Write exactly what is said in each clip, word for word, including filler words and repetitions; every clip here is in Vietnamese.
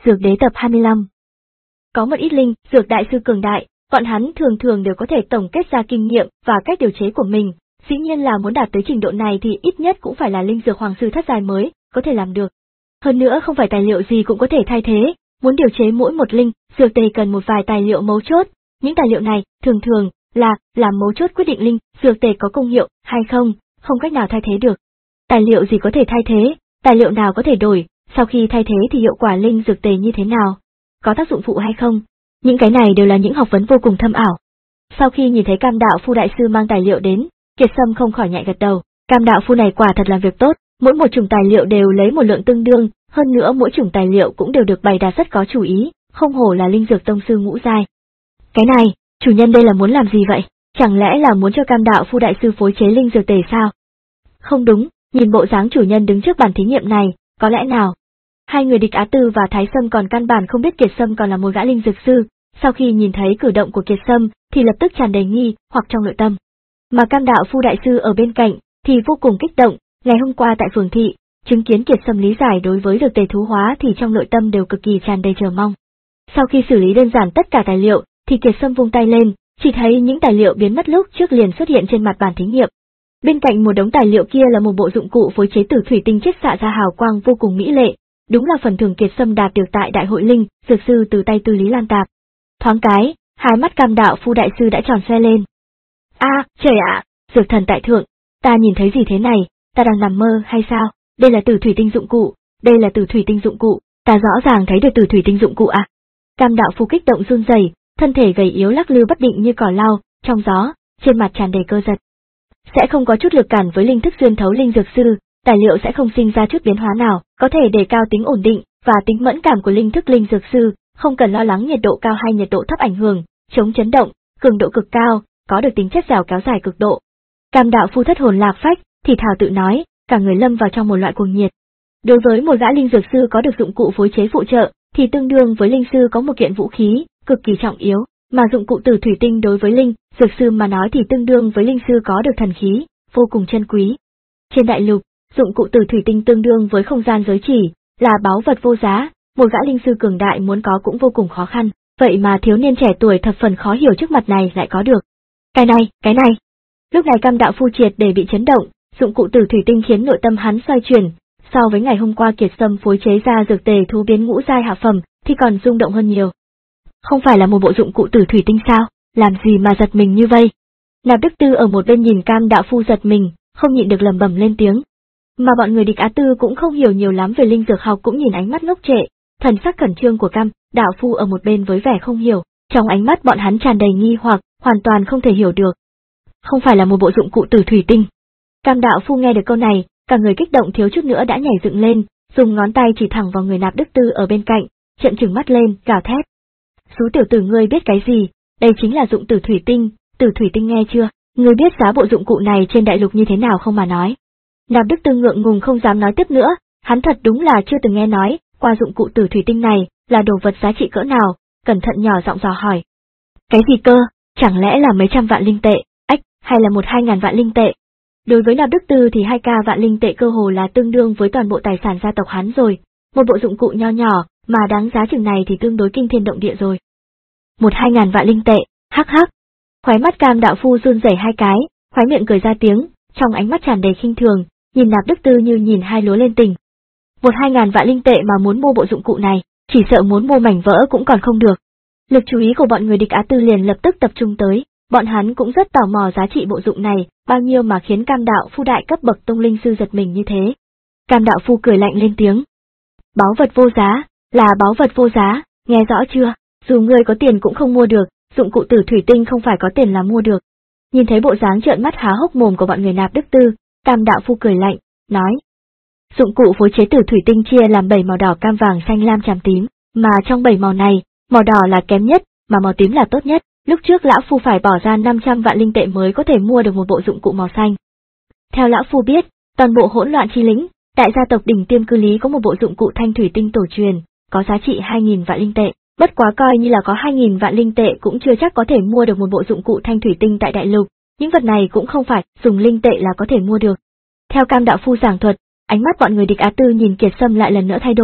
Dược đế tập hai mươi lăm. Có một ít linh, dược đại sư cường đại, bọn hắn thường thường đều có thể tổng kết ra kinh nghiệm và cách điều chế của mình, dĩ nhiên là muốn đạt tới trình độ này thì ít nhất cũng phải là linh dược hoàng sư thất giai mới có thể làm được. Hơn nữa không phải tài liệu gì cũng có thể thay thế, muốn điều chế mỗi một linh, dược tề cần một vài tài liệu mấu chốt, những tài liệu này thường thường là làm mấu chốt quyết định linh, dược tề có công hiệu hay không, không cách nào thay thế được. Tài liệu gì có thể thay thế, tài liệu nào có thể đổi, sau khi thay thế thì hiệu quả linh dược tề như thế nào, có tác dụng phụ hay không, những cái này đều là những học vấn vô cùng thâm ảo. Sau khi nhìn thấy Cam đạo phu đại sư mang tài liệu đến, Kiệt Sâm không khỏi nhẹ gật đầu, Cam đạo phu này quả thật làm việc tốt, mỗi một chủng tài liệu đều lấy một lượng tương đương, hơn nữa mỗi chủng tài liệu cũng đều được bày đặt rất có chủ ý, không hổ là linh dược tông sư ngũ giai. Cái này, chủ nhân đây là muốn làm gì vậy? Chẳng lẽ là muốn cho Cam đạo phu đại sư phối chế linh dược tề sao? Không đúng, nhìn bộ dáng chủ nhân đứng trước bàn thí nghiệm này, có lẽ nào? Hai người Địch Á Tư và Thái Sâm còn căn bản không biết Kiệt Sâm còn là một gã linh dược sư, sau khi nhìn thấy cử động của Kiệt Sâm thì lập tức tràn đầy nghi hoặc trong nội tâm. Mà Cam đạo phu đại sư ở bên cạnh thì vô cùng kích động, ngày hôm qua tại phường thị, chứng kiến Kiệt Sâm lý giải đối với dược tề thú hóa thì trong nội tâm đều cực kỳ tràn đầy chờ mong. Sau khi xử lý đơn giản tất cả tài liệu, thì Kiệt Sâm vung tay lên, chỉ thấy những tài liệu biến mất lúc trước liền xuất hiện trên mặt bàn thí nghiệm. Bên cạnh một đống tài liệu kia là một bộ dụng cụ phối chế tử thủy tinh chiết xạ ra hào quang vô cùng mỹ lệ, đúng là phần thưởng Kiệt Sâm đạt được tại đại hội linh dược sư từ tay Tư Lý Lan Tạp. Thoáng cái, hai mắt Cam đạo phu đại sư đã tròn xoe lên. A, à, trời ạ, dược thần tại thượng, ta nhìn thấy gì thế này, ta đang nằm mơ hay sao? Đây là tử thủy tinh dụng cụ, đây là tử thủy tinh dụng cụ, ta rõ ràng thấy được tử thủy tinh dụng cụ à? Cam đạo phu kích động run rẩy, thân thể gầy yếu lắc lư bất định như cỏ lau trong gió, trên mặt tràn đầy cơ giật. Sẽ không có chút lực cản với linh thức xuyên thấu linh dược sư, tài liệu sẽ không sinh ra chút biến hóa nào, có thể đề cao tính ổn định và tính mẫn cảm của linh thức linh dược sư, không cần lo lắng nhiệt độ cao hay nhiệt độ thấp ảnh hưởng, chống chấn động, cường độ cực cao, có được tính chất dẻo kéo dài cực độ. Cam đạo phu thất hồn lạc phách, thì thào tự nói, cả người lâm vào trong một loại cuồng nhiệt. Đối với một gã linh dược sư có được dụng cụ phối chế phụ trợ, thì tương đương với linh sư có một kiện vũ khí cực kỳ trọng yếu, mà dụng cụ tử thủy tinh đối với linh dược sư mà nói thì tương đương với linh sư có được thần khí, vô cùng chân quý. Trên đại lục, dụng cụ tử thủy tinh tương đương với không gian giới chỉ, là báu vật vô giá, một gã linh sư cường đại muốn có cũng vô cùng khó khăn, vậy mà thiếu niên trẻ tuổi thập phần khó hiểu trước mặt này lại có được. Cái này, cái này. Lúc này Cam đạo phu triệt để bị chấn động, dụng cụ tử thủy tinh khiến nội tâm hắn xoay chuyển, so với ngày hôm qua Kiệt Sâm phối chế ra dược tề thú biến ngũ giai hạ phẩm thì còn rung động hơn nhiều. Không phải là một bộ dụng cụ tử thủy tinh sao, làm gì mà giật mình như vậy? Nạp Đức Tư ở một bên nhìn Cam đạo phu giật mình, không nhịn được lẩm bẩm lên tiếng. Mà bọn người Địch Á Tư cũng không hiểu nhiều lắm về linh dược học cũng nhìn ánh mắt ngốc trệ, thần sắc khẩn trương của Cam đạo phu ở một bên với vẻ không hiểu, trong ánh mắt bọn hắn tràn đầy nghi hoặc, hoàn toàn không thể hiểu được. Không phải là một bộ dụng cụ tử thủy tinh. Cam đạo phu nghe được câu này, cả người kích động thiếu chút nữa đã nhảy dựng lên, dùng ngón tay chỉ thẳng vào người Nạp Đức Tư ở bên cạnh, trợn trừng mắt lên, gào thét. Xú tiểu tử ngươi biết cái gì, đây chính là dụng tử thủy tinh, tử thủy tinh nghe chưa, ngươi biết giá bộ dụng cụ này trên đại lục như thế nào không mà nói. Nạp Đức Tư ngượng ngùng không dám nói tiếp nữa, hắn thật đúng là chưa từng nghe nói, qua dụng cụ tử thủy tinh này, là đồ vật giá trị cỡ nào, cẩn thận nhỏ giọng dò hỏi. Cái gì cơ, chẳng lẽ là mấy trăm vạn linh tệ, ách, hay là một hai ngàn vạn linh tệ? Đối với Nạp Đức Tư thì hai ca vạn linh tệ cơ hồ là tương đương với toàn bộ tài sản gia tộc hắn rồi, một bộ dụng cụ nho nhỏ, mà đáng giá chừng này thì tương đối kinh thiên động địa rồi. Một hai ngàn vạn linh tệ, hắc hắc. Khóe mắt Cam đạo phu run rẩy hai cái, khóe miệng cười ra tiếng, trong ánh mắt tràn đầy khinh thường, nhìn Nạp Đức Tư như nhìn hai lúa lên tình. Một hai ngàn vạn linh tệ mà muốn mua bộ dụng cụ này, chỉ sợ muốn mua mảnh vỡ cũng còn không được. Lực chú ý của bọn người Địch Á Tư liền lập tức tập trung tới, bọn hắn cũng rất tò mò giá trị bộ dụng này, bao nhiêu mà khiến Cam đạo phu đại cấp bậc tông linh sư giật mình như thế. Cam đạo phu cười lạnh lên tiếng. Báu vật vô giá, là báu vật vô giá, nghe rõ chưa, dù ngươi có tiền cũng không mua được, dụng cụ tử thủy tinh không phải có tiền là mua được. Nhìn thấy bộ dáng trợn mắt há hốc mồm của bọn người Nạp Đức Tư, Cam đạo phu cười lạnh, nói. Dụng cụ phối chế tử thủy tinh chia làm bảy màu đỏ cam vàng xanh lam tràm tím, mà trong bảy màu này, màu đỏ là kém nhất, mà màu tím là tốt nhất. Lúc trước lão phu phải bỏ ra năm trăm vạn linh tệ mới có thể mua được một bộ dụng cụ màu xanh. Theo lão phu biết, toàn bộ hỗn loạn chi lĩnh, đại gia tộc đỉnh tiêm cư lý có một bộ dụng cụ thanh thủy tinh tổ truyền, có giá trị hai nghìn vạn linh tệ, bất quá coi như là có hai nghìn vạn linh tệ cũng chưa chắc có thể mua được một bộ dụng cụ thanh thủy tinh tại đại lục, những vật này cũng không phải dùng linh tệ là có thể mua được. Theo Cam đạo phu giảng thuật, ánh mắt bọn người Địch Á Tư nhìn Kiệt Sâm lại lần nữa thay đổi,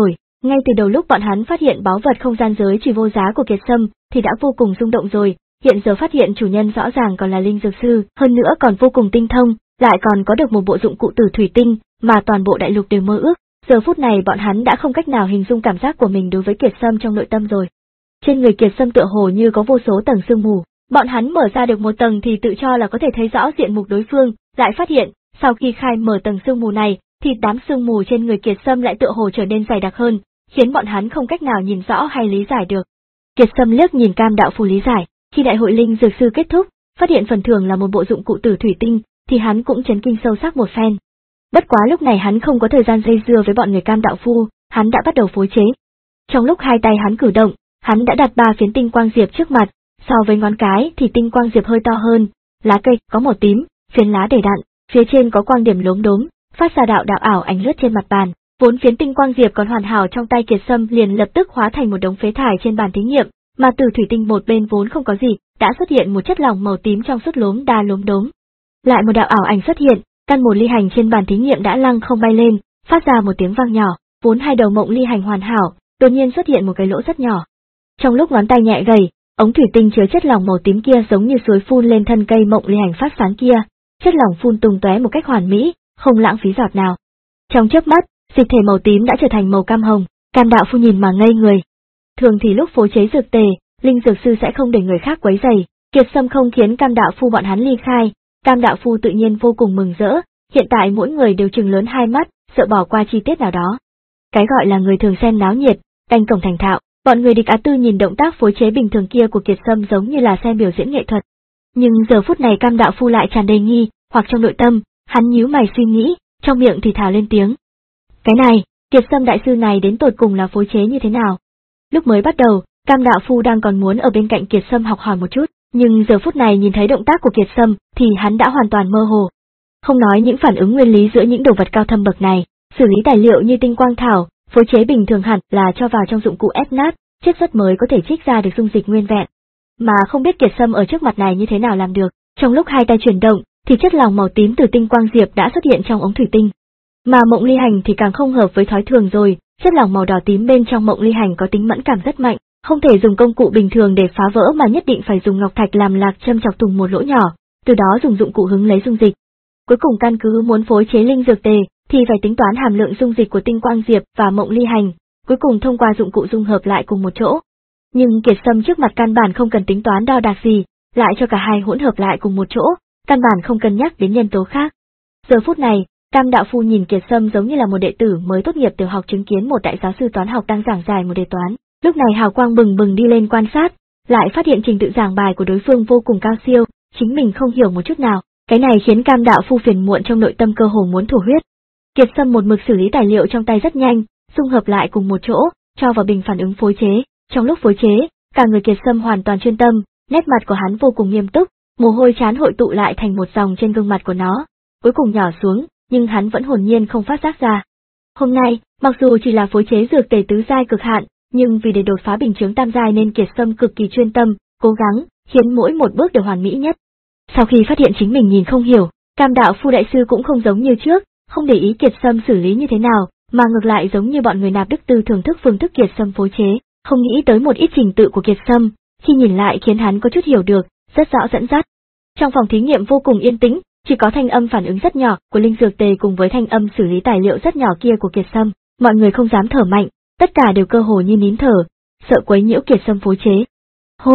Ngay từ đầu lúc bọn hắn phát hiện báu vật không gian giới chỉ vô giá của Kiệt Sâm thì đã vô cùng rung động rồi, hiện giờ phát hiện chủ nhân rõ ràng còn là linh dược sư, hơn nữa còn vô cùng tinh thông, lại còn có được một bộ dụng cụ tử thủy tinh mà toàn bộ đại lục đều mơ ước. Giờ phút này bọn hắn đã không cách nào hình dung cảm giác của mình đối với Kiệt Sâm trong nội tâm rồi. Trên người Kiệt Sâm tựa hồ như có vô số tầng sương mù, bọn hắn mở ra được một tầng thì tự cho là có thể thấy rõ diện mục đối phương, lại phát hiện, sau khi khai mở tầng sương mù này, thì đám sương mù trên người Kiệt Sâm lại tựa hồ trở nên dày đặc hơn, khiến bọn hắn không cách nào nhìn rõ hay lý giải được. Kiệt Sâm liếc nhìn Cam đạo phu lý giải, khi đại hội linh dược sư kết thúc, phát hiện phần thưởng là một bộ dụng cụ tử thủy tinh, thì hắn cũng chấn kinh sâu sắc một phen. Bất quá lúc này hắn không có thời gian dây dưa với bọn người Cam đạo phu, hắn đã bắt đầu phối chế. Trong lúc hai tay hắn cử động, hắn đã đặt ba phiến tinh quang diệp trước mặt, so với ngón cái thì tinh quang diệp hơi to hơn, lá cây có màu tím, phiến lá đầy đặn, phía trên có quang điểm lốm đốm, phát ra đạo đạo ảo ảnh lướt trên mặt bàn. Vốn phiến tinh quang diệp còn hoàn hảo trong tay Kiệt Sâm liền lập tức hóa thành một đống phế thải trên bàn thí nghiệm, mà từ thủy tinh một bên vốn không có gì, đã xuất hiện một chất lỏng màu tím trong suốt lốm đa lốm đốm. Lại một đạo ảo ảnh xuất hiện, căn một ly hành trên bàn thí nghiệm đã lăng không bay lên, phát ra một tiếng vang nhỏ, vốn hai đầu mộng ly hành hoàn hảo, đột nhiên xuất hiện một cái lỗ rất nhỏ. Trong lúc ngón tay nhẹ gầy, ống thủy tinh chứa chất lỏng màu tím kia giống như suối phun lên thân cây mộng ly hành phát sáng kia, chất lỏng phun tung tóe một cách hoàn mỹ, không lãng phí giọt nào. Trong chớp mắt, dịch thể màu tím đã trở thành màu cam hồng, Cam đạo phu nhìn mà ngây người. Thường thì lúc phối chế dược tề, linh dược sư sẽ không để người khác quấy rầy, Kiệt Sâm không khiến Cam đạo phu bọn hắn ly khai, Cam đạo phu tự nhiên vô cùng mừng rỡ, hiện tại mỗi người đều trừng lớn hai mắt, sợ bỏ qua chi tiết nào đó. Cái gọi là người thường xem náo nhiệt, canh cổng thành thạo, bọn người địch Á Tư nhìn động tác phối chế bình thường kia của Kiệt Sâm giống như là xem biểu diễn nghệ thuật. Nhưng giờ phút này Cam đạo phu lại tràn đầy nghi, hoặc trong nội tâm, hắn nhíu mày suy nghĩ, trong miệng thì thào lên tiếng. Cái này, Kiệt Sâm đại sư này đến tột cùng là phối chế như thế nào? Lúc mới bắt đầu, Cam đạo phu đang còn muốn ở bên cạnh Kiệt Sâm học hỏi một chút, nhưng giờ phút này nhìn thấy động tác của Kiệt Sâm thì hắn đã hoàn toàn mơ hồ. Không nói những phản ứng nguyên lý giữa những đồ vật cao thâm bậc này, xử lý tài liệu như tinh quang thảo, phối chế bình thường hẳn là cho vào trong dụng cụ ép nát, chiết xuất mới có thể trích ra được dung dịch nguyên vẹn. Mà không biết Kiệt Sâm ở trước mặt này như thế nào làm được, trong lúc hai tay chuyển động, thì chất lỏng màu tím từ tinh quang diệp đã xuất hiện trong ống thủy tinh. Mà mộng ly hành thì càng không hợp với thói thường rồi, chất lỏng màu đỏ tím bên trong mộng ly hành có tính mẫn cảm rất mạnh, không thể dùng công cụ bình thường để phá vỡ mà nhất định phải dùng ngọc thạch làm lạc châm chọc thủng một lỗ nhỏ, từ đó dùng dụng cụ hứng lấy dung dịch. Cuối cùng căn cứ muốn phối chế linh dược tề thì phải tính toán hàm lượng dung dịch của tinh quang diệp và mộng ly hành, cuối cùng thông qua dụng cụ dung hợp lại cùng một chỗ. Nhưng Kiệt Sâm trước mặt căn bản không cần tính toán đo đạc gì, lại cho cả hai hỗn hợp lại cùng một chỗ, căn bản không cân nhắc đến nhân tố khác. Giờ phút này, Cam đạo phu nhìn Kiệt Sâm giống như là một đệ tử mới tốt nghiệp tiểu học chứng kiến một đại giáo sư toán học đang giảng giải một đề toán. Lúc này hào quang bừng bừng đi lên quan sát, lại phát hiện trình tự giảng bài của đối phương vô cùng cao siêu, chính mình không hiểu một chút nào, cái này khiến Cam đạo phu phiền muộn trong nội tâm cơ hồ muốn thổ huyết. Kiệt Sâm một mực xử lý tài liệu trong tay rất nhanh, dung hợp lại cùng một chỗ, cho vào bình phản ứng phối chế. Trong lúc phối chế, cả người Kiệt Sâm hoàn toàn chuyên tâm, nét mặt của hắn vô cùng nghiêm túc, mồ hôi trán hội tụ lại thành một dòng trên gương mặt của nó, cuối cùng nhỏ xuống, nhưng hắn vẫn hồn nhiên không phát giác ra. Hôm nay, mặc dù chỉ là phối chế dược tề tứ giai cực hạn, nhưng vì để đột phá bình chướng tam giai nên Kiệt Sâm cực kỳ chuyên tâm, cố gắng, khiến mỗi một bước đều hoàn mỹ nhất. Sau khi phát hiện chính mình nhìn không hiểu, Cam đạo phu đại sư cũng không giống như trước, không để ý Kiệt Sâm xử lý như thế nào, mà ngược lại giống như bọn người nạp đức tư thưởng thức phương thức Kiệt Sâm phối chế, không nghĩ tới một ít trình tự của Kiệt Sâm, khi nhìn lại khiến hắn có chút hiểu được, rất rõ dẫn dắt. Trong phòng thí nghiệm vô cùng yên tĩnh, chỉ có thanh âm phản ứng rất nhỏ của linh dược tề cùng với thanh âm xử lý tài liệu rất nhỏ kia của Kiệt Sâm, mọi người không dám thở mạnh, tất cả đều cơ hồ như nín thở, sợ quấy nhiễu Kiệt Sâm phối chế. Hô!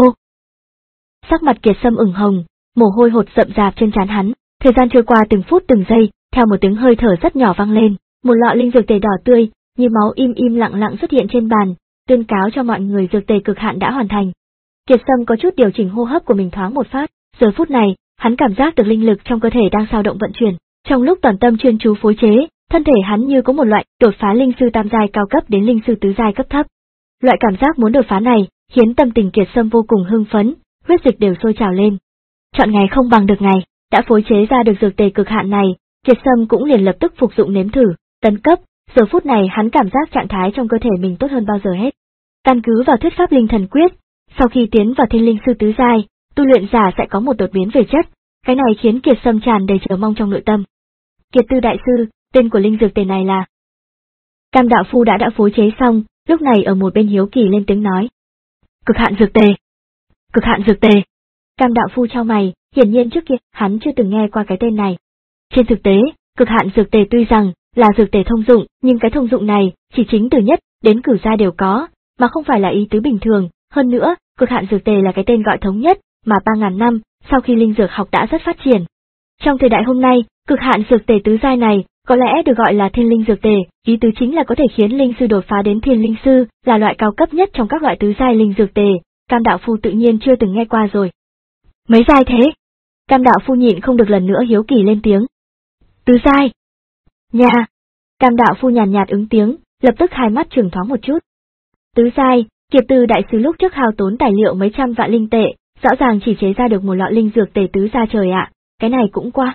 Sắc mặt Kiệt Sâm ửng hồng, mồ hôi hột rậm rạp trên trán hắn, thời gian trôi qua từng phút từng giây, theo một tiếng hơi thở rất nhỏ vang lên, một lọ linh dược tề đỏ tươi, như máu im im lặng lặng xuất hiện trên bàn, tuyên cáo cho mọi người dược tề cực hạn đã hoàn thành. Kiệt Sâm có chút điều chỉnh hô hấp của mình thoáng một phát, giờ phút này, hắn cảm giác được linh lực trong cơ thể đang dao động vận chuyển, trong lúc toàn tâm chuyên chú phối chế, thân thể hắn như có một loại đột phá linh sư tam giai cao cấp đến linh sư tứ giai cấp thấp. Loại cảm giác muốn đột phá này, khiến tâm tình Kiệt Sâm vô cùng hưng phấn, huyết dịch đều sôi trào lên. Chọn ngày không bằng được ngày, đã phối chế ra được dược tề cực hạn này, Kiệt Sâm cũng liền lập tức phục dụng nếm thử, tấn cấp, giờ phút này hắn cảm giác trạng thái trong cơ thể mình tốt hơn bao giờ hết. Căn cứ vào thuyết pháp linh thần quyết, sau khi tiến vào thiên linh sư tứ giai, tu luyện giả sẽ có một đột biến về chất, cái này khiến Kiệt Sâm tràn đầy chờ mong trong nội tâm. Kiệt Tư đại sư, tên của linh dược tề này là... Cam đạo phu đã đã phối chế xong, lúc này ở một bên hiếu kỳ lên tiếng nói. Cực hạn dược tề. Cực hạn dược tề. Cam đạo phu chau mày, hiển nhiên trước kia hắn chưa từng nghe qua cái tên này. Trên thực tế, cực hạn dược tề tuy rằng là dược tề thông dụng, nhưng cái thông dụng này chỉ chính từ nhất đến cửu giai đều có, mà không phải là ý tứ bình thường. Hơn nữa, cực hạn dược tề là cái tên gọi thống nhất mà ba ngàn năm sau khi linh dược học đã rất phát triển. Trong thời đại hôm nay, cực hạn dược tề tứ giai này có lẽ được gọi là thiên linh dược tề, ý tứ chính là có thể khiến linh sư đột phá đến thiên linh sư, là loại cao cấp nhất trong các loại tứ giai linh dược tề. Cam đạo phu tự nhiên chưa từng nghe qua rồi. Mấy giai thế? Cam đạo phu nhịn không được lần nữa hiếu kỳ lên tiếng. Tứ giai. Nha. Cam đạo phu nhàn nhạt ứng tiếng, lập tức hai mắt trừng thoáng một chút. Tứ giai, Kiệt Tư đại sứ lúc trước hao tốn tài liệu mấy trăm vạn linh tệ, rõ ràng chỉ chế ra được một lọ linh dược tề tứ gia trời ạ, cái này cũng qua.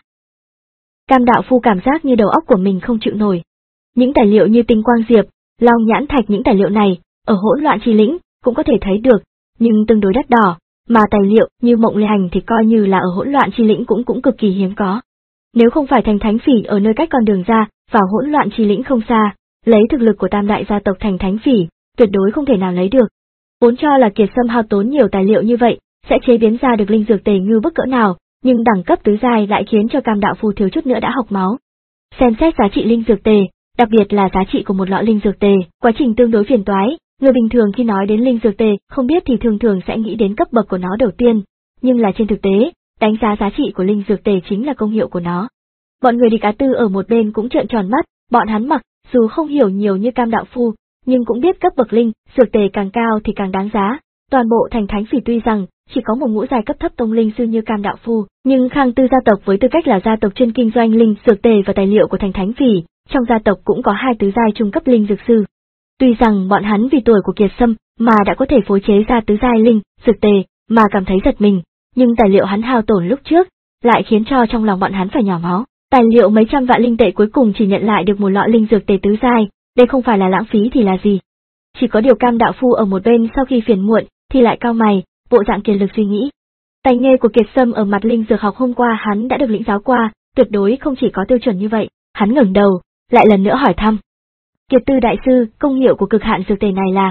Cam đạo phu cảm giác như đầu óc của mình không chịu nổi. Những tài liệu như tinh quang diệp, long nhãn thạch, những tài liệu này, ở hỗn loạn chi lĩnh, cũng có thể thấy được, nhưng tương đối đắt đỏ, mà tài liệu như mộng lê hành thì coi như là ở hỗn loạn chi lĩnh cũng cũng cực kỳ hiếm có. Nếu không phải thành thánh phỉ ở nơi cách con đường ra vào hỗn loạn chi lĩnh không xa, lấy thực lực của tam đại gia tộc thành thánh phỉ, tuyệt đối không thể nào lấy được. Vốn cho là Kiệt Sâm hao tốn nhiều tài liệu như vậy, sẽ chế biến ra được linh dược tề ngư bức cỡ nào, nhưng đẳng cấp tứ giai lại khiến cho Cam đạo phu thiếu chút nữa đã học máu. Xem xét giá trị linh dược tề, đặc biệt là giá trị của một lọ linh dược tề, quá trình tương đối phiền toái, người bình thường khi nói đến linh dược tề, không biết thì thường thường sẽ nghĩ đến cấp bậc của nó đầu tiên, nhưng là trên thực tế, đánh giá giá trị của linh dược tề chính là công hiệu của nó. Bọn người địch Á Tư ở một bên cũng trợn tròn mắt, bọn hắn mặc dù không hiểu nhiều như Cam đạo phu, nhưng cũng biết cấp bậc linh dược tề càng cao thì càng đáng giá. Toàn bộ thành thánh phỉ tuy rằng chỉ có một ngũ giai cấp thấp tông linh sư như Cam đạo phu, nhưng Khang Tư gia tộc với tư cách là gia tộc chuyên kinh doanh linh dược tề và tài liệu của thành thánh phỉ, trong gia tộc cũng có hai tứ giai trung cấp linh dược sư. Tuy rằng bọn hắn vì tuổi của Kiệt Sâm mà đã có thể phối chế ra tứ giai linh dược tề mà cảm thấy giật mình, nhưng tài liệu hắn hao tổn lúc trước lại khiến cho trong lòng bọn hắn phải nhỏ máu. Tài liệu mấy trăm vạn linh tệ cuối cùng chỉ nhận lại được một lọ linh dược tề tứ giai, đây không phải là lãng phí thì là gì? Chỉ có điều Cam đạo phu ở một bên sau khi phiền muộn thì lại cau mày, bộ dạng kiệt lực suy nghĩ. Tài nghề của Kiệt Sâm ở mặt linh dược học hôm qua hắn đã được lĩnh giáo qua, tuyệt đối không chỉ có tiêu chuẩn như vậy. Hắn ngẩng đầu, lại lần nữa hỏi thăm. Kiệt Tư đại sư, công hiệu của cực hạn dược tề này là?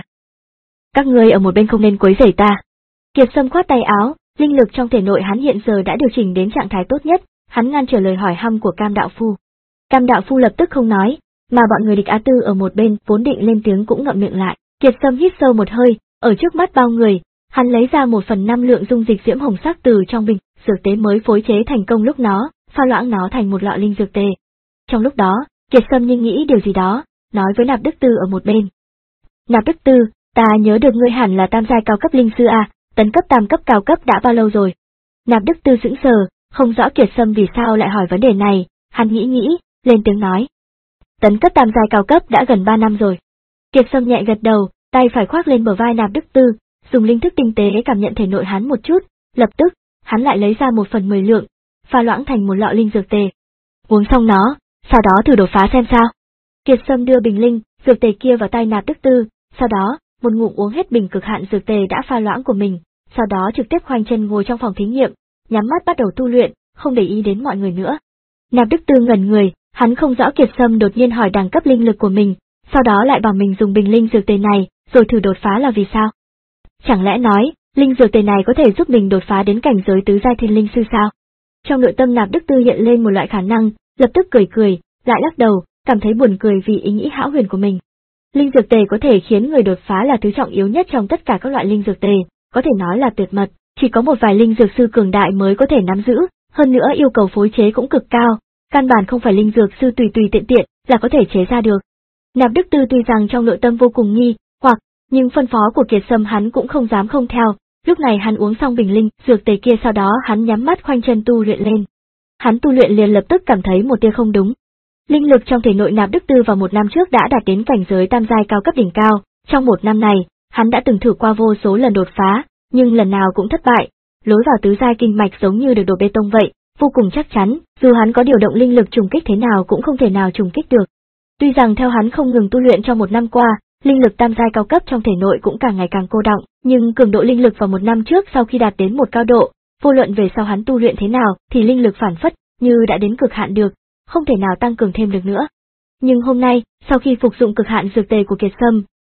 Các ngươi ở một bên không nên quấy rầy ta. Kiệt Sâm khoát tay áo, linh lực trong thể nội hắn hiện giờ đã điều chỉnh đến trạng thái tốt nhất, hắn ngăn trở lời hỏi hăm của Cam đạo phu. Cam đạo phu lập tức không nói, mà bọn người địch Á Tư ở một bên vốn định lên tiếng cũng ngậm miệng lại. Kiệt Sâm hít sâu một hơi, ở trước mắt bao người, hắn lấy ra một phần năm lượng dung dịch diễm hồng sắc từ trong bình dược tế mới phối chế thành công lúc nó, pha loãng nó thành một lọ linh dược tề. Trong lúc đó, Kiệt Sâm như nghĩ điều gì đó, nói với Nạp Đức Tư ở một bên. Nạp Đức Tư, ta nhớ được ngươi hẳn là tam giai cao cấp linh sư à, tấn cấp tam cấp cao cấp đã bao lâu rồi? Nạp Đức Tư sững sờ, không rõ Kiệt Sâm vì sao lại hỏi vấn đề này, hắn nghĩ nghĩ, lên tiếng nói. Tấn cấp tam giai cao cấp đã gần ba năm rồi. Kiệt Sâm nhẹ gật đầu, tay phải khoác lên bờ vai Nạp Đức Tư, dùng linh thức tinh tế cảm nhận thể nội hắn một chút, lập tức, hắn lại lấy ra một phần mười lượng, pha loãng thành một lọ linh dược tề. Uống xong nó, sau đó thử đột phá xem sao. Kiệt Sâm đưa bình linh dược tề kia vào tay Nạp Đức Tư, sau đó, một ngụm uống hết bình cực hạn dược tề đã pha loãng của mình, sau đó trực tiếp khoanh chân ngồi trong phòng thí nghiệm, nhắm mắt bắt đầu tu luyện, không để ý đến mọi người nữa. Nạp Đức Tư ngẩn người, hắn không rõ Kiệt Sâm đột nhiên hỏi đẳng cấp linh lực của mình, sau đó lại bảo mình dùng bình linh dược tề này, rồi thử đột phá là vì sao? Chẳng lẽ nói, linh dược tề này có thể giúp mình đột phá đến cảnh giới tứ giai thiên linh sư sao? Trong nội tâm Nạp Đức Tư hiện lên một loại khả năng, lập tức cười cười, lại lắc đầu, cảm thấy buồn cười vì ý nghĩ hão huyền của mình. Linh dược tề có thể khiến người đột phá là thứ trọng yếu nhất trong tất cả các loại linh dược tề, có thể nói là tuyệt mật, chỉ có một vài linh dược sư cường đại mới có thể nắm giữ, hơn nữa yêu cầu phối chế cũng cực cao, căn bản không phải linh dược sư tùy tùy tiện tiện là có thể chế ra được. Nạp Đức Tư tuy rằng trong nội tâm vô cùng nghi hoặc, nhưng phân phó của Kiệt Sâm hắn cũng không dám không theo, lúc này hắn uống xong bình linh dược tề kia sau đó hắn nhắm mắt khoanh chân tu luyện lên. Hắn tu luyện liền lập tức cảm thấy một tia không đúng. Linh lực trong thể nội Nạp Đức Tư vào một năm trước đã đạt đến cảnh giới tam giai cao cấp đỉnh cao, trong một năm này, hắn đã từng thử qua vô số lần đột phá, nhưng lần nào cũng thất bại, lối vào tứ giai kinh mạch giống như được đổ bê tông vậy, vô cùng chắc chắn, dù hắn có điều động linh lực trùng kích thế nào cũng không thể nào trùng kích được. Tuy rằng theo hắn không ngừng tu luyện trong một năm qua, linh lực tam giai cao cấp trong thể nội cũng càng ngày càng cô đọng, nhưng cường độ linh lực vào một năm trước sau khi đạt đến một cao độ, vô luận về sau hắn tu luyện thế nào thì linh lực phản phất như đã đến cực hạn được, không thể nào tăng cường thêm được nữa. Nhưng hôm nay, sau khi phục dụng cực hạn dược tề của Kiệt Sâm,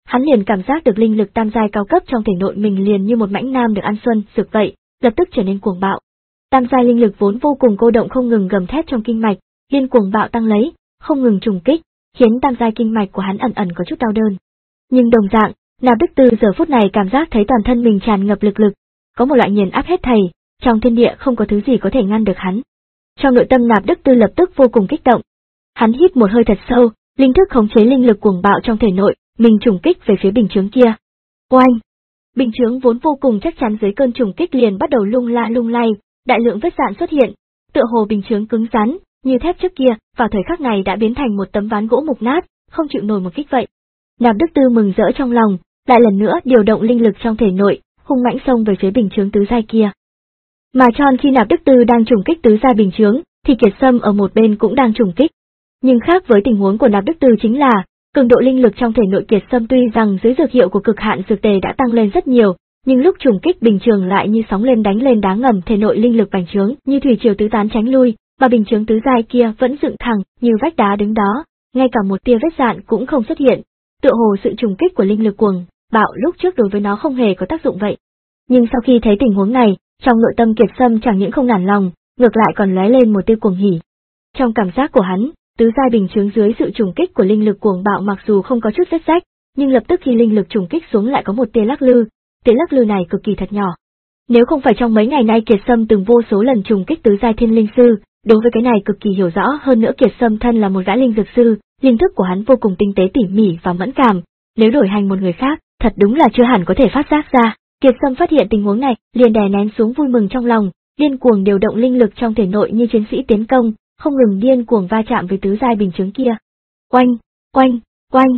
hắn liền cảm giác được linh lực tam giai cao cấp trong thể nội mình liền như một mãnh nam được ăn xuân sực vậy, lập tức trở nên cuồng bạo. Tam giai linh lực vốn vô cùng cô động không ngừng gầm thét trong kinh mạch, điên cuồng bạo tăng lấy, không ngừng trùng kích, khiến tam giai kinh mạch của hắn ẩn ẩn có chút đau đớn. Nhưng đồng dạng, Nạp Đức Tư giờ phút này cảm giác thấy toàn thân mình tràn ngập lực lực, có một loại nghiền áp hết thảy, trong thiên địa không có thứ gì có thể ngăn được hắn. Trong nội tâm Nạp Đức Tư lập tức vô cùng kích động. Hắn hít một hơi thật sâu, linh thức khống chế linh lực cuồng bạo trong thể nội, mình trùng kích về phía bình chướng kia. Oanh! Bình chướng vốn vô cùng chắc chắn dưới cơn trùng kích liền bắt đầu lung la lung lay, đại lượng vết rạn xuất hiện, tựa hồ bình chướng cứng rắn, như thép trước kia, vào thời khắc này đã biến thành một tấm ván gỗ mục nát, không chịu nổi một kích vậy. Nạp Đức Tư mừng rỡ trong lòng, lại lần nữa điều động linh lực trong thể nội, hung mãnh xông về phía bình chướng tứ giai kia. Mà tròn khi Nạp Đức Tư đang trùng kích tứ giai bình chướng, thì Kiệt Sâm ở một bên cũng đang trùng kích. Nhưng khác với tình huống của Nạp Đức Tư chính là, cường độ linh lực trong thể nội Kiệt Sâm tuy rằng dưới dược hiệu của cực hạn dược tề đã tăng lên rất nhiều, nhưng lúc trùng kích bình chướng lại như sóng lên đánh lên đá ngầm, thể nội linh lực bành trướng như thủy triều tứ tán tránh lui, mà bình chướng tứ giai kia vẫn dựng thẳng như vách đá đứng đó, ngay cả một tia vết rạn cũng không xuất hiện, tựa hồ sự trùng kích của linh lực cuồng bạo lúc trước đối với nó không hề có tác dụng vậy. Nhưng sau khi thấy tình huống này, trong nội tâm Kiệt Sâm chẳng những không nản lòng, ngược lại còn lóe lên một tia cuồng hỉ. Trong cảm giác của hắn, tứ giai bình chướng dưới sự trùng kích của linh lực cuồng bạo mặc dù không có chút vết rách, nhưng lập tức khi linh lực trùng kích xuống lại có một tia lắc lư, tia lắc lư này cực kỳ thật nhỏ. Nếu không phải trong mấy ngày nay Kiệt Sâm từng vô số lần trùng kích tứ giai thiên linh sư, đối với cái này cực kỳ hiểu rõ, hơn nữa Kiệt Sâm thân là một gã linh dược sư, linh thức của hắn vô cùng tinh tế tỉ mỉ và mẫn cảm, nếu đổi hành một người khác, thật đúng là chưa hẳn có thể phát giác ra. Kiệt Sâm phát hiện tình huống này, liền đè nén xuống vui mừng trong lòng, điên cuồng điều động linh lực trong thể nội như chiến sĩ tiến công, không ngừng điên cuồng va chạm với tứ giai bình chướng kia. Oanh, oanh, oanh.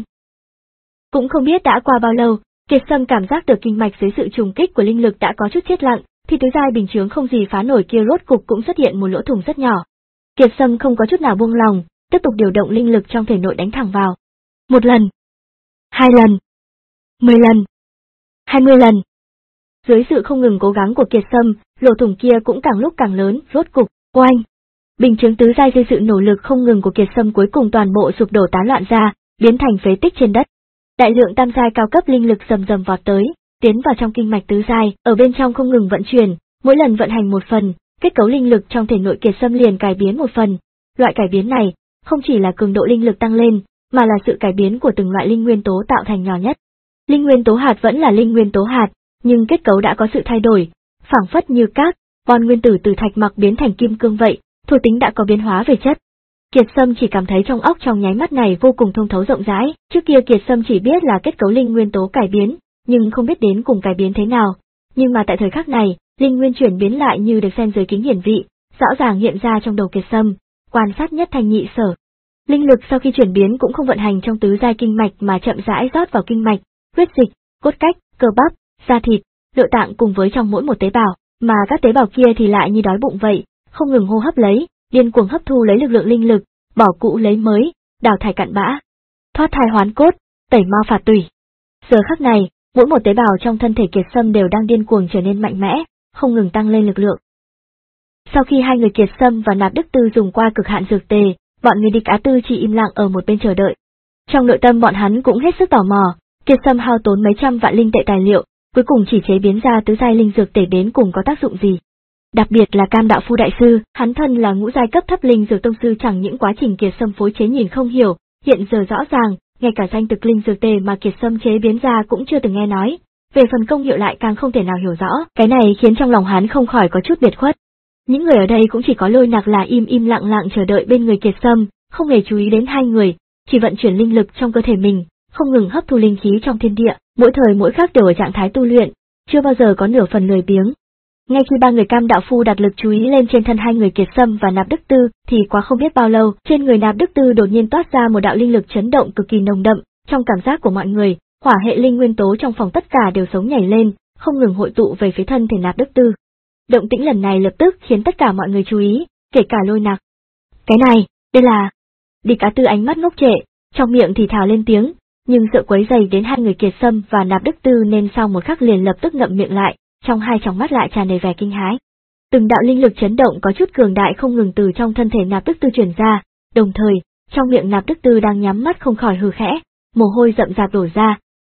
Cũng không biết đã qua bao lâu, Kiệt Sâm cảm giác được kinh mạch dưới sự trùng kích của linh lực đã có chút chết lặng, thì tứ giai bình chướng không gì phá nổi kia rốt cục cũng xuất hiện một lỗ thủng rất nhỏ. Kiệt Sâm không có chút nào buông lòng, tiếp tục điều động linh lực trong thể nội đánh thẳng vào. Một lần, hai lần, mười lần, hai mươi lần. Dưới sự không ngừng cố gắng của Kiệt Sâm, lỗ thủng kia cũng càng lúc càng lớn, rốt cục, oanh. Bình chướng tứ giai dưới sự nỗ lực không ngừng của Kiệt Sâm cuối cùng toàn bộ sụp đổ tán loạn ra, biến thành phế tích trên đất. Đại lượng tam giai cao cấp linh lực rầm rầm vọt tới, tiến vào trong kinh mạch tứ giai, ở bên trong không ngừng vận chuyển, mỗi lần vận hành một phần, kết cấu linh lực trong thể nội Kiệt Sâm liền cải biến một phần. Loại cải biến này, không chỉ là cường độ linh lực tăng lên, mà là sự cải biến của từng loại linh nguyên tố tạo thành nhỏ nhất. Linh nguyên tố hạt vẫn là linh nguyên tố hạt, nhưng kết cấu đã có sự thay đổi, phảng phất như các con nguyên tử từ thạch mặc biến thành kim cương vậy, thuộc tính đã có biến hóa về chất. Kiệt Sâm chỉ cảm thấy trong óc trong nháy mắt này vô cùng thông thấu rộng rãi, trước kia Kiệt Sâm chỉ biết là kết cấu linh nguyên tố cải biến, nhưng không biết đến cùng cải biến thế nào. Nhưng mà tại thời khắc này, linh nguyên chuyển biến lại như được xem dưới kính hiển vị, rõ ràng hiện ra trong đầu Kiệt Sâm, quan sát nhất thanh nhị sở. Linh lực sau khi chuyển biến cũng không vận hành trong tứ giai kinh mạch mà chậm rãi rót vào kinh mạch, huyết dịch, cốt cách, cơ bắp, da thịt, nội tạng cùng với trong mỗi một tế bào, mà các tế bào kia thì lại như đói bụng vậy, không ngừng hô hấp lấy, điên cuồng hấp thu lấy lực lượng linh lực, bỏ cũ lấy mới, đào thải cặn bã, thoát thai hoán cốt, tẩy mau phạt tủy. Giờ khắc này, mỗi một tế bào trong thân thể Kiệt Sâm đều đang điên cuồng trở nên mạnh mẽ, không ngừng tăng lên lực lượng. Sau khi hai người Kiệt Sâm và Nạp Đức Tư dùng qua cực hạn dược tề, bọn người Địch Á Tư chỉ im lặng ở một bên chờ đợi. Trong nội tâm bọn hắn cũng hết sức tò mò, Kiệt Sâm hao tốn mấy trăm vạn linh tệ tài liệu, cuối cùng chỉ chế biến ra tứ giai linh dược tể đến cùng có tác dụng gì. Đặc biệt là Cam Đạo Phu đại sư, hắn thân là ngũ giai cấp thấp linh dược tông sư, chẳng những quá trình Kiệt Sâm phối chế nhìn không hiểu, hiện giờ rõ ràng, ngay cả danh thực linh dược tề mà Kiệt Sâm chế biến ra cũng chưa từng nghe nói, về phần công hiệu lại càng không thể nào hiểu rõ, cái này khiến trong lòng hắn không khỏi có chút biệt khuất. Những người ở đây cũng chỉ có Lôi Nặc là im im lặng lặng chờ đợi bên người Kiệt Sâm, không hề chú ý đến hai người, chỉ vận chuyển linh lực trong cơ thể mình, không ngừng hấp thu linh khí trong thiên địa, mỗi thời mỗi khắc đều ở trạng thái tu luyện, chưa bao giờ có nửa phần lười biếng. Ngay khi ba người Cam Đạo Phu đặt lực chú ý lên trên thân hai người Kiệt Sâm và Nạp Đức Tư, thì quá không biết bao lâu, trên người Nạp Đức Tư đột nhiên toát ra một đạo linh lực chấn động cực kỳ nồng đậm, trong cảm giác của mọi người, hỏa hệ linh nguyên tố trong phòng tất cả đều sống nhảy lên, không ngừng hội tụ về phía thân thể Nạp Đức Tư. Động tĩnh lần này lập tức khiến tất cả mọi người chú ý, kể cả Lôi Nặc. Cái này, đây là... Địch Á Tư ánh mắt ngốc trệ, trong miệng thì thào lên tiếng, nhưng sợ quấy rầy đến hai người Kiệt Sâm và Nạp Đức Tư nên sau một khắc liền lập tức ngậm miệng lại, trong hai tròng mắt lại tràn đầy vẻ kinh hãi. Từng đạo linh lực chấn động có chút cường đại không ngừng từ trong thân thể Nạp Đức Tư truyền ra, đồng thời, trong miệng Nạp Đức Tư đang nhắm mắt không khỏi hừ khẽ, mồ hôi rậm rạp đổ ra,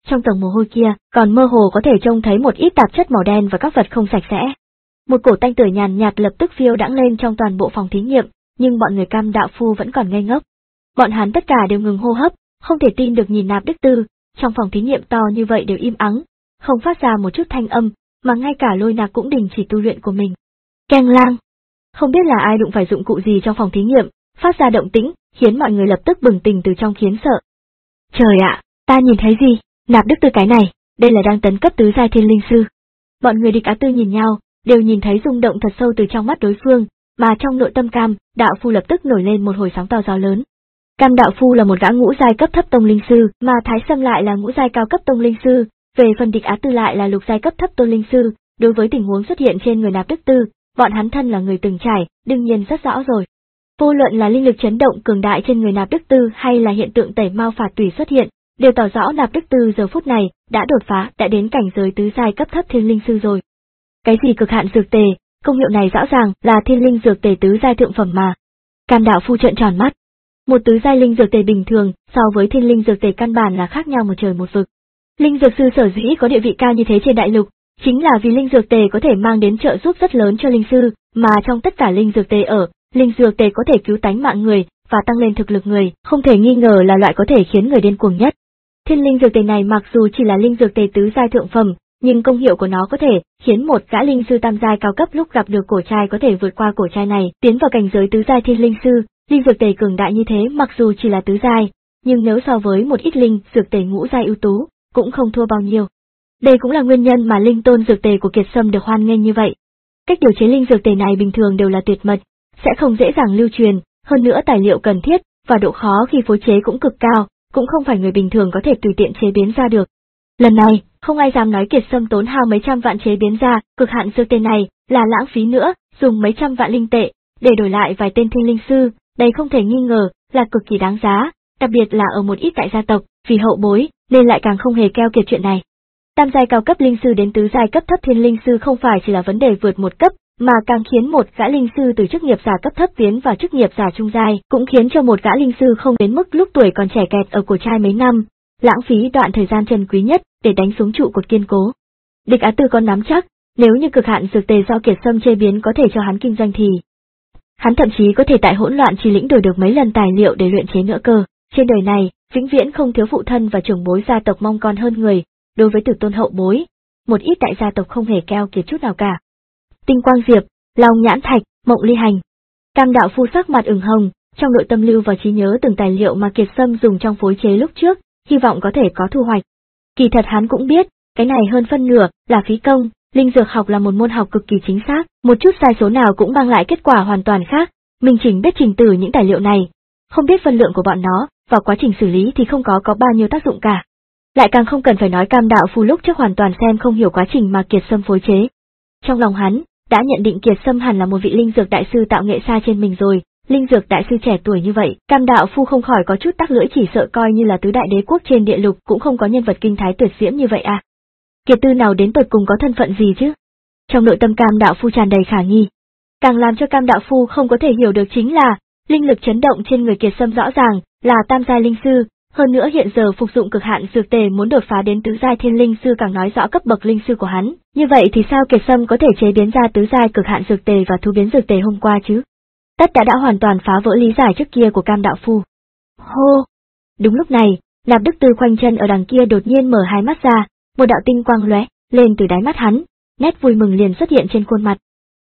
trong tầng mồ hôi kia, còn mơ hồ có thể trông thấy một ít tạp chất màu đen và các vật không sạch sẽ. Một cổ tanh tưởi nhàn nhạt lập tức phiêu đãng lên trong toàn bộ phòng thí nghiệm, nhưng bọn người Cam đạo phu vẫn còn ngây ngốc. Bọn hắn tất cả đều ngừng hô hấp, không thể tin được nhìn Nạp Đức Tư, trong phòng thí nghiệm to như vậy đều im ắng, không phát ra một chút thanh âm, mà ngay cả Lôi Nạc cũng đình chỉ tu luyện của mình. Keng lang! Không biết là ai đụng phải dụng cụ gì trong phòng thí nghiệm, phát ra động tĩnh, khiến mọi người lập tức bừng tỉnh từ trong khiến sợ. Trời ạ, ta nhìn thấy gì? Nạp Đức Tư cái này, đây là đang tấn cấp tứ giai thiên linh sư. Bọn người Địch Á Tư nhìn nhau, đều nhìn thấy rung động thật sâu từ trong mắt đối phương, mà trong nội tâm Cam đạo phu lập tức nổi lên một hồi sóng to gió lớn. Cam đạo phu là một gã ngũ giai cấp thấp tông linh sư, mà Thái Sâm lại là ngũ giai cao cấp tông linh sư, về phần Địch Á Tư lại là lục giai cấp thấp tôn linh sư. Đối với tình huống xuất hiện trên người Nạp Đức Tư, bọn hắn thân là người từng trải, đương nhiên rất rõ rồi. Vô luận là linh lực chấn động cường đại trên người Nạp Đức Tư hay là hiện tượng tẩy mau phạt tùy xuất hiện, đều tỏ rõ Nạp Đức Tư giờ phút này đã đột phá, đã đến cảnh giới tứ giai cấp thấp thiên linh sư rồi. Cái gì cực hạn dược tề, công hiệu này rõ ràng là thiên linh dược tề tứ giai thượng phẩm mà. Cam đạo phu trợn tròn mắt. Một tứ giai linh dược tề bình thường so với thiên linh dược tề căn bản là khác nhau một trời một vực. Linh dược sư sở dĩ có địa vị cao như thế trên đại lục, chính là vì linh dược tề có thể mang đến trợ giúp rất lớn cho linh sư, mà trong tất cả linh dược tề ở, linh dược tề có thể cứu tánh mạng người và tăng lên thực lực người, không thể nghi ngờ là loại có thể khiến người điên cuồng nhất. Thiên linh dược tề này mặc dù chỉ là linh dược tề tứ giai thượng phẩm, nhưng công hiệu của nó có thể khiến một gã linh sư tam giai cao cấp lúc gặp được cổ trai có thể vượt qua cổ trai này, tiến vào cảnh giới tứ giai thiên linh sư. Linh dược tề cường đại như thế mặc dù chỉ là tứ giai, nhưng nếu so với một ít linh dược tề ngũ giai ưu tú, cũng không thua bao nhiêu. Đây cũng là nguyên nhân mà linh tôn dược tề của Kiệt Sâm được hoan nghênh như vậy. Cách điều chế linh dược tề này bình thường đều là tuyệt mật, sẽ không dễ dàng lưu truyền, hơn nữa tài liệu cần thiết và độ khó khi phối chế cũng cực cao, cũng không phải người bình thường có thể tùy tiện chế biến ra được. Lần này, không ai dám nói Kiệt Sâm tốn hao mấy trăm vạn chế biến ra cực hạn dược tề này là lãng phí nữa, dùng mấy trăm vạn linh tệ để đổi lại vài tên thiên linh sư, đây không thể nghi ngờ là cực kỳ đáng giá, đặc biệt là ở một ít đại gia tộc, vì hậu bối nên lại càng không hề keo kiệt chuyện này. Tam giai cao cấp linh sư đến tứ giai cấp thấp thiên linh sư không phải chỉ là vấn đề vượt một cấp, mà càng khiến một gã linh sư từ chức nghiệp giả cấp thấp tiến vào chức nghiệp giả trung giai, cũng khiến cho một gã linh sư không đến mức lúc tuổi còn trẻ kẹt ở cổ trai mấy năm, lãng phí đoạn thời gian chân quý nhất để đánh xuống trụ cột kiên cố. Địch Á Tư có nắm chắc, nếu như cực hạn dược tề do Kiệt Sâm chế biến có thể cho hắn kinh doanh thì hắn thậm chí có thể tại hỗn loạn chi lĩnh đổi được mấy lần tài liệu để luyện chế nữa cơ. Trên đời này, vĩnh viễn không thiếu phụ thân và trưởng bối gia tộc mong con hơn người, đối với tử tôn hậu bối, một ít đại gia tộc không hề keo kiệt chút nào cả. Tinh Quang Diệp, Long Nhãn Thạch, Mộng Ly Hành. Cam đạo phu sắc mặt ửng hồng, trong nội tâm lưu vào trí nhớ từng tài liệu mà Kiệt Sâm dùng trong phối chế lúc trước, hy vọng có thể có thu hoạch. Kỳ thật hắn cũng biết, cái này hơn phân nửa là phí công, linh dược học là một môn học cực kỳ chính xác, một chút sai số nào cũng mang lại kết quả hoàn toàn khác, mình chỉnh biết trình từ những tài liệu này, không biết phân lượng của bọn nó, vào quá trình xử lý thì không có có bao nhiêu tác dụng cả. Lại càng không cần phải nói Cam đạo phu lúc trước hoàn toàn xem không hiểu quá trình mà Kiệt Sâm phối chế. Trong lòng hắn, đã nhận định Kiệt Sâm hẳn là một vị linh dược đại sư tạo nghệ xa trên mình rồi, linh dược đại sư trẻ tuổi như vậy, Cam đạo phu không khỏi có chút tắc lưỡi, chỉ sợ coi như là tứ đại đế quốc trên địa lục cũng không có nhân vật kinh thái tuyệt diễm như vậy à. Kiệt Tư nào đến tột cùng có thân phận gì chứ? Trong nội tâm Cam đạo phu tràn đầy khả nghi. Càng làm cho Cam đạo phu không có thể hiểu được chính là, linh lực chấn động trên người Kiệt Sâm rõ ràng là tam giai linh sư, hơn nữa hiện giờ phục dụng cực hạn dược tề muốn đột phá đến tứ giai thiên linh sư càng nói rõ cấp bậc linh sư của hắn, như vậy thì sao Kiệt Sâm có thể chế biến ra tứ giai cực hạn dược tề và thu biến dược tề hôm qua chứ? Tất đã đã hoàn toàn phá vỡ lý giải trước kia của Cam đạo phu. Hô! Đúng lúc này, Nạp Đức Tư khoanh chân ở đằng kia đột nhiên mở hai mắt ra, một đạo tinh quang lóe lên từ đáy mắt hắn, nét vui mừng liền xuất hiện trên khuôn mặt.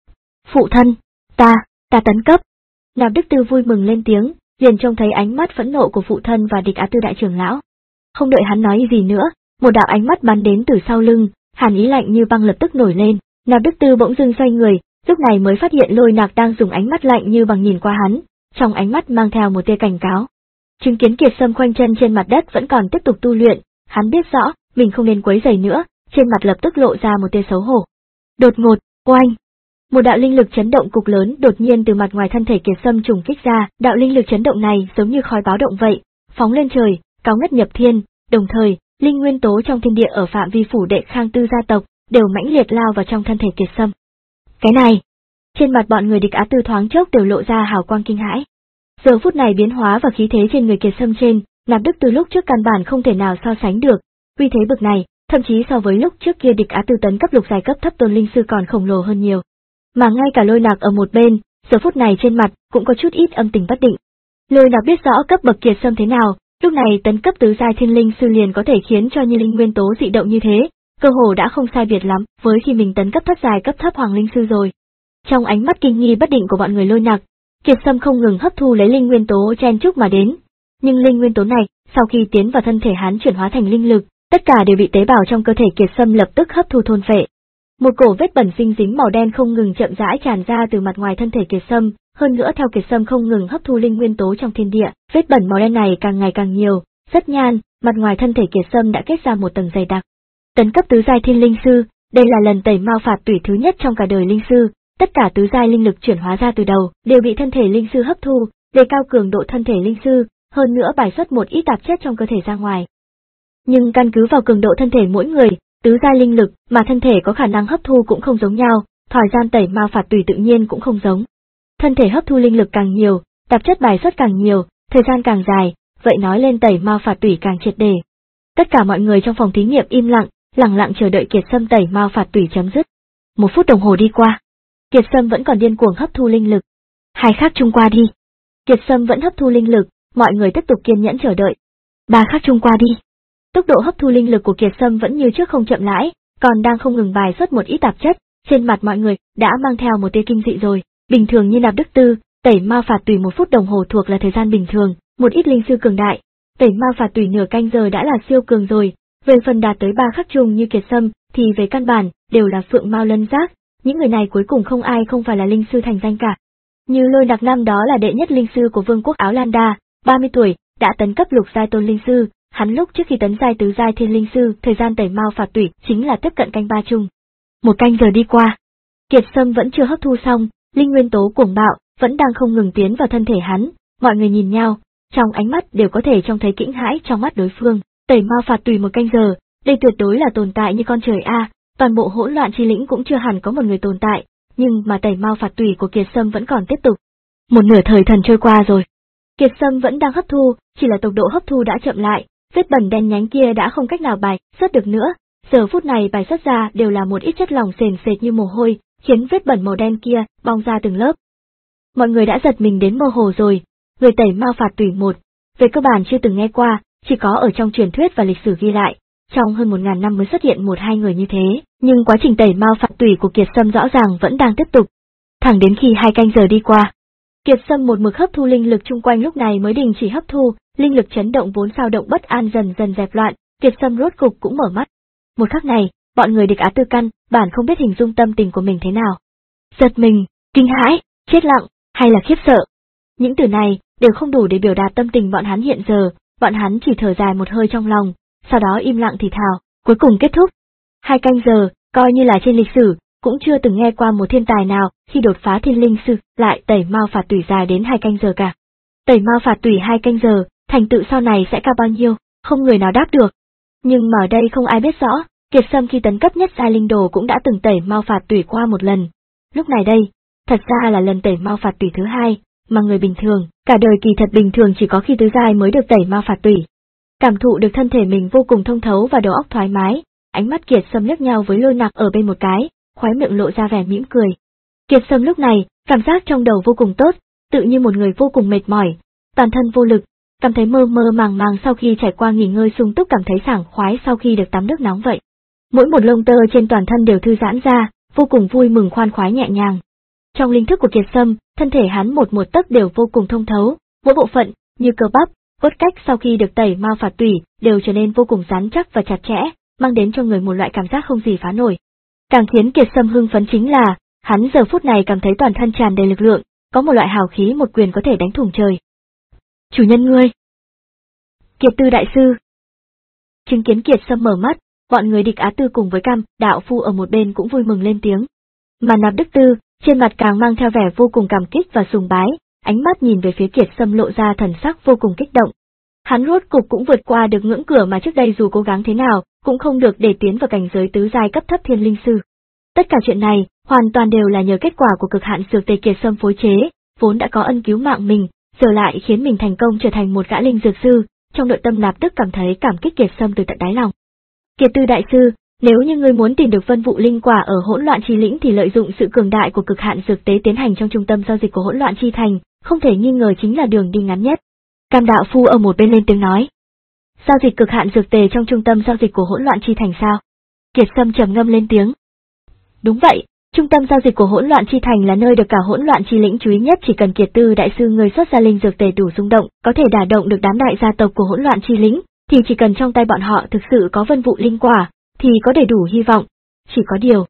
Phụ thân, ta, ta tấn cấp. Nạp Đức Tư vui mừng lên tiếng, liền trông thấy ánh mắt phẫn nộ của phụ thân và Địch Á Tư đại trưởng lão. Không đợi hắn nói gì nữa, một đạo ánh mắt bắn đến từ sau lưng, hàn ý lạnh như băng lập tức nổi lên. Nạp Đức Tư bỗng dưng xoay người, lúc này mới phát hiện Lôi Nạc đang dùng ánh mắt lạnh như bằng nhìn qua hắn, trong ánh mắt mang theo một tia cảnh cáo. Chứng kiến Kiệt Sâm khoanh chân trên mặt đất vẫn còn tiếp tục tu luyện, hắn biết rõ mình không nên quấy rầy nữa, trên mặt lập tức lộ ra một tia xấu hổ. Đột ngột, oanh! Một đạo linh lực chấn động cục lớn đột nhiên từ mặt ngoài thân thể Kiệt Sâm trùng kích ra, đạo linh lực chấn động này giống như khói báo động vậy, phóng lên trời, cao ngất nhập thiên, đồng thời, linh nguyên tố trong thiên địa ở phạm vi phủ đệ Khang Tư gia tộc đều mãnh liệt lao vào trong thân thể Kiệt Sâm. Cái này, trên mặt bọn người Địch Á Tư thoáng chốc đều lộ ra hào quang kinh hãi. Giờ phút này biến hóa và khí thế trên người Kiệt Sâm trên, Nạp Đức Tư lúc trước căn bản không thể nào so sánh được, Uy thế bực này, thậm chí so với lúc trước kia Địch Á Tư tấn cấp lục giai cấp thấp tôn linh sư còn khổng lồ hơn nhiều. Mà ngay cả Lôi Nạc ở một bên, giờ phút này trên mặt cũng có chút ít âm tình bất định. Lôi Nạc biết rõ cấp bậc kiệt sâm thế nào, lúc này tấn cấp tứ giai thiên linh sư liền có thể khiến cho như linh nguyên tố dị động như thế, cơ hồ đã không sai biệt lắm với khi mình tấn cấp thất giai cấp thấp hoàng linh sư rồi. Trong ánh mắt kinh nghi bất định của bọn người Lôi Nạc, kiệt sâm không ngừng hấp thu lấy linh nguyên tố chen chúc mà đến, nhưng linh nguyên tố này, sau khi tiến vào thân thể hắn chuyển hóa thành linh lực, tất cả đều bị tế bào trong cơ thể kiệt sâm lập tức hấp thu thôn phệ. Một cổ vết bẩn dinh dính màu đen không ngừng chậm rãi tràn ra từ mặt ngoài thân thể kiệt sâm, hơn nữa theo kiệt sâm không ngừng hấp thu linh nguyên tố trong thiên địa, vết bẩn màu đen này càng ngày càng nhiều, rất nhan, mặt ngoài thân thể kiệt sâm đã kết ra một tầng dày đặc. Tấn cấp tứ giai thiên linh sư, đây là lần tẩy mao phạt tủy thứ nhất trong cả đời linh sư, tất cả tứ giai linh lực chuyển hóa ra từ đầu đều bị thân thể linh sư hấp thu, đề cao cường độ thân thể linh sư, hơn nữa bài xuất một ít tạp chất trong cơ thể ra ngoài. Nhưng căn cứ vào cường độ thân thể mỗi người, tứ giai linh lực mà thân thể có khả năng hấp thu cũng không giống nhau, thời gian tẩy mao phạt tủy tự nhiên cũng không giống. Thân thể hấp thu linh lực càng nhiều, tạp chất bài xuất càng nhiều, thời gian càng dài, vậy nói lên tẩy mao phạt tủy càng triệt để. Tất cả mọi người trong phòng thí nghiệm im lặng, lặng lặng chờ đợi kiệt sâm tẩy mao phạt tủy chấm dứt. Một phút đồng hồ đi qua, kiệt sâm vẫn còn điên cuồng hấp thu linh lực. Hai khắc chung qua đi, kiệt sâm vẫn hấp thu linh lực, mọi người tiếp tục kiên nhẫn chờ đợi. Ba khắc chung qua đi, tốc độ hấp thu linh lực của kiệt sâm vẫn như trước không chậm rãi, còn đang không ngừng bài xuất một ít tạp chất, trên mặt mọi người đã mang theo một tia kinh dị rồi. Bình thường như nạp đức tư, tẩy mao phạt tủy một phút đồng hồ thuộc là thời gian bình thường, một ít linh sư cường đại, tẩy mao phạt tủy nửa canh giờ đã là siêu cường rồi, về phần đạt tới ba khắc chung như kiệt sâm thì về căn bản đều là phượng mao lân giác, những người này cuối cùng không ai không phải là linh sư thành danh cả. Như Lôi Nạc năm đó là đệ nhất linh sư của vương quốc Áo Lan Đa, ba mươi tuổi, đã tấn cấp lục giai tôn linh sư, hắn lúc trước khi tấn giai tứ giai thiên linh sư, thời gian tẩy mao phạt tủy chính là tiếp cận canh ba chung. Một canh giờ đi qua, kiệt sâm vẫn chưa hấp thu xong, linh nguyên tố cuồng bạo vẫn đang không ngừng tiến vào thân thể hắn, mọi người nhìn nhau, trong ánh mắt đều có thể trông thấy kinh hãi trong mắt đối phương. Tẩy mao phạt tùy một canh giờ, đây tuyệt đối là tồn tại như con trời a, toàn bộ hỗn loạn chi lĩnh cũng chưa hẳn có một người tồn tại, nhưng mà tẩy mao phạt tùy của kiệt sâm vẫn còn tiếp tục. Một nửa thời thần trôi qua rồi, kiệt sâm vẫn đang hấp thu, chỉ là tốc độ hấp thu đã chậm lại, vết bẩn đen nhánh kia đã không cách nào bài xuất được nữa, giờ phút này bài xuất ra đều là một ít chất lỏng sền sệt như mồ hôi, khiến vết bẩn màu đen kia bong ra từng lớp. Mọi người đã giật mình đến mơ hồ rồi, người tẩy mao phạt tủy một, về cơ bản chưa từng nghe qua, chỉ có ở trong truyền thuyết và lịch sử ghi lại, trong hơn một ngàn năm mới xuất hiện một hai người như thế, nhưng quá trình tẩy mao phạt tủy của kiệt sâm rõ ràng vẫn đang tiếp tục. Thẳng đến khi hai canh giờ đi qua, kiệt sâm một mực hấp thu linh lực chung quanh lúc này mới đình chỉ hấp thu, linh lực chấn động vốn sao động bất an dần dần dẹp loạn, kiệt sâm rốt cục cũng mở mắt. Một khắc này, bọn người Địch Á Tư căn bản không biết hình dung tâm tình của mình thế nào. Giật mình, kinh hãi, chết lặng, hay là khiếp sợ. Những từ này đều không đủ để biểu đạt tâm tình bọn hắn hiện giờ, bọn hắn chỉ thở dài một hơi trong lòng, sau đó im lặng thì thào, cuối cùng kết thúc. Hai canh giờ, coi như là trên lịch sử, cũng chưa từng nghe qua một thiên tài nào khi đột phá thiên linh sư lại tẩy mao phạt tủy dài đến hai canh giờ cả. Tẩy mao phạt tủy hai canh giờ, thành tựu sau này sẽ cao bao nhiêu, không người nào đáp được. Nhưng mà ở đây không ai biết rõ, kiệt sâm khi tấn cấp nhất giai linh đồ cũng đã từng tẩy mao phạt tủy qua một lần. Lúc này đây, thật ra là lần tẩy mao phạt tủy thứ hai, mà người bình thường, cả đời kỳ thật bình thường chỉ có khi tứ giai mới được tẩy mao phạt tủy. Cảm thụ được thân thể mình vô cùng thông thấu và đầu óc thoải mái, ánh mắt kiệt sâm liếc nhau với Lôi Nạc ở bên một cái, khóe miệng lộ ra vẻ mỉm cười. Kiệt sâm lúc này, cảm giác trong đầu vô cùng tốt, tự như một người vô cùng mệt mỏi, toàn thân vô lực, cảm thấy mơ mơ màng màng sau khi trải qua nghỉ ngơi sung túc, cảm thấy sảng khoái sau khi được tắm nước nóng vậy. Mỗi một lông tơ trên toàn thân đều thư giãn ra, vô cùng vui mừng khoan khoái nhẹ nhàng. Trong linh thức của kiệt sâm, thân thể hắn một một tấc đều vô cùng thông thấu, mỗi bộ phận, như cơ bắp, cốt cách sau khi được tẩy mao phạt tủy, đều trở nên vô cùng rắn chắc và chặt chẽ, mang đến cho người một loại cảm giác không gì phá nổi. Càng khiến kiệt sâm hưng phấn chính là, hắn giờ phút này cảm thấy toàn thân tràn đầy lực lượng, có một loại hào khí một quyền có thể đánh thủng trời. Chủ nhân ngươi! Kiệt Tư đại sư! Chứng kiến kiệt sâm mở mắt, bọn người Địch Á Tư cùng với Cam đạo phu ở một bên cũng vui mừng lên tiếng. Mà Nạp Đức Tư, trên mặt càng mang theo vẻ vô cùng cảm kích và sùng bái, ánh mắt nhìn về phía kiệt sâm lộ ra thần sắc vô cùng kích động. Hắn rốt cục cũng vượt qua được ngưỡng cửa mà trước đây dù cố gắng thế nào, cũng không được để tiến vào cảnh giới tứ giai cấp thấp thiên linh sư. Tất cả chuyện này, hoàn toàn đều là nhờ kết quả của cực hạn dược tề kiệt sâm phối chế, vốn đã có ân cứu mạng mình, giờ lại khiến mình thành công trở thành một gã linh dược sư, trong nội tâm Nạp Đức cảm thấy cảm kích kiệt sâm từ tận đáy lòng. Kiệt Tư đại sư, nếu như ngươi muốn tìm được vân vụ linh quả ở hỗn loạn chi lĩnh thì lợi dụng sự cường đại của cực hạn dược tế tiến hành trong trung tâm giao dịch của hỗn loạn chi thành, không thể nghi ngờ chính là đường đi ngắn nhất. Cam đạo phu ở một bên lên tiếng nói. Giao dịch cực hạn dược tề trong trung tâm giao dịch của hỗn loạn chi thành sao? Kiệt Sâm trầm ngâm lên tiếng. Đúng vậy, trung tâm giao dịch của hỗn loạn chi thành là nơi được cả hỗn loạn chi lĩnh chú ý nhất, chỉ cần Kiệt Tư đại sư người xuất ra linh dược tề đủ rung động, có thể đả động được đám đại gia tộc của hỗn loạn chi lĩnh, thì chỉ cần trong tay bọn họ thực sự có vân vụ linh quả, thì có đầy đủ hy vọng. Chỉ có điều.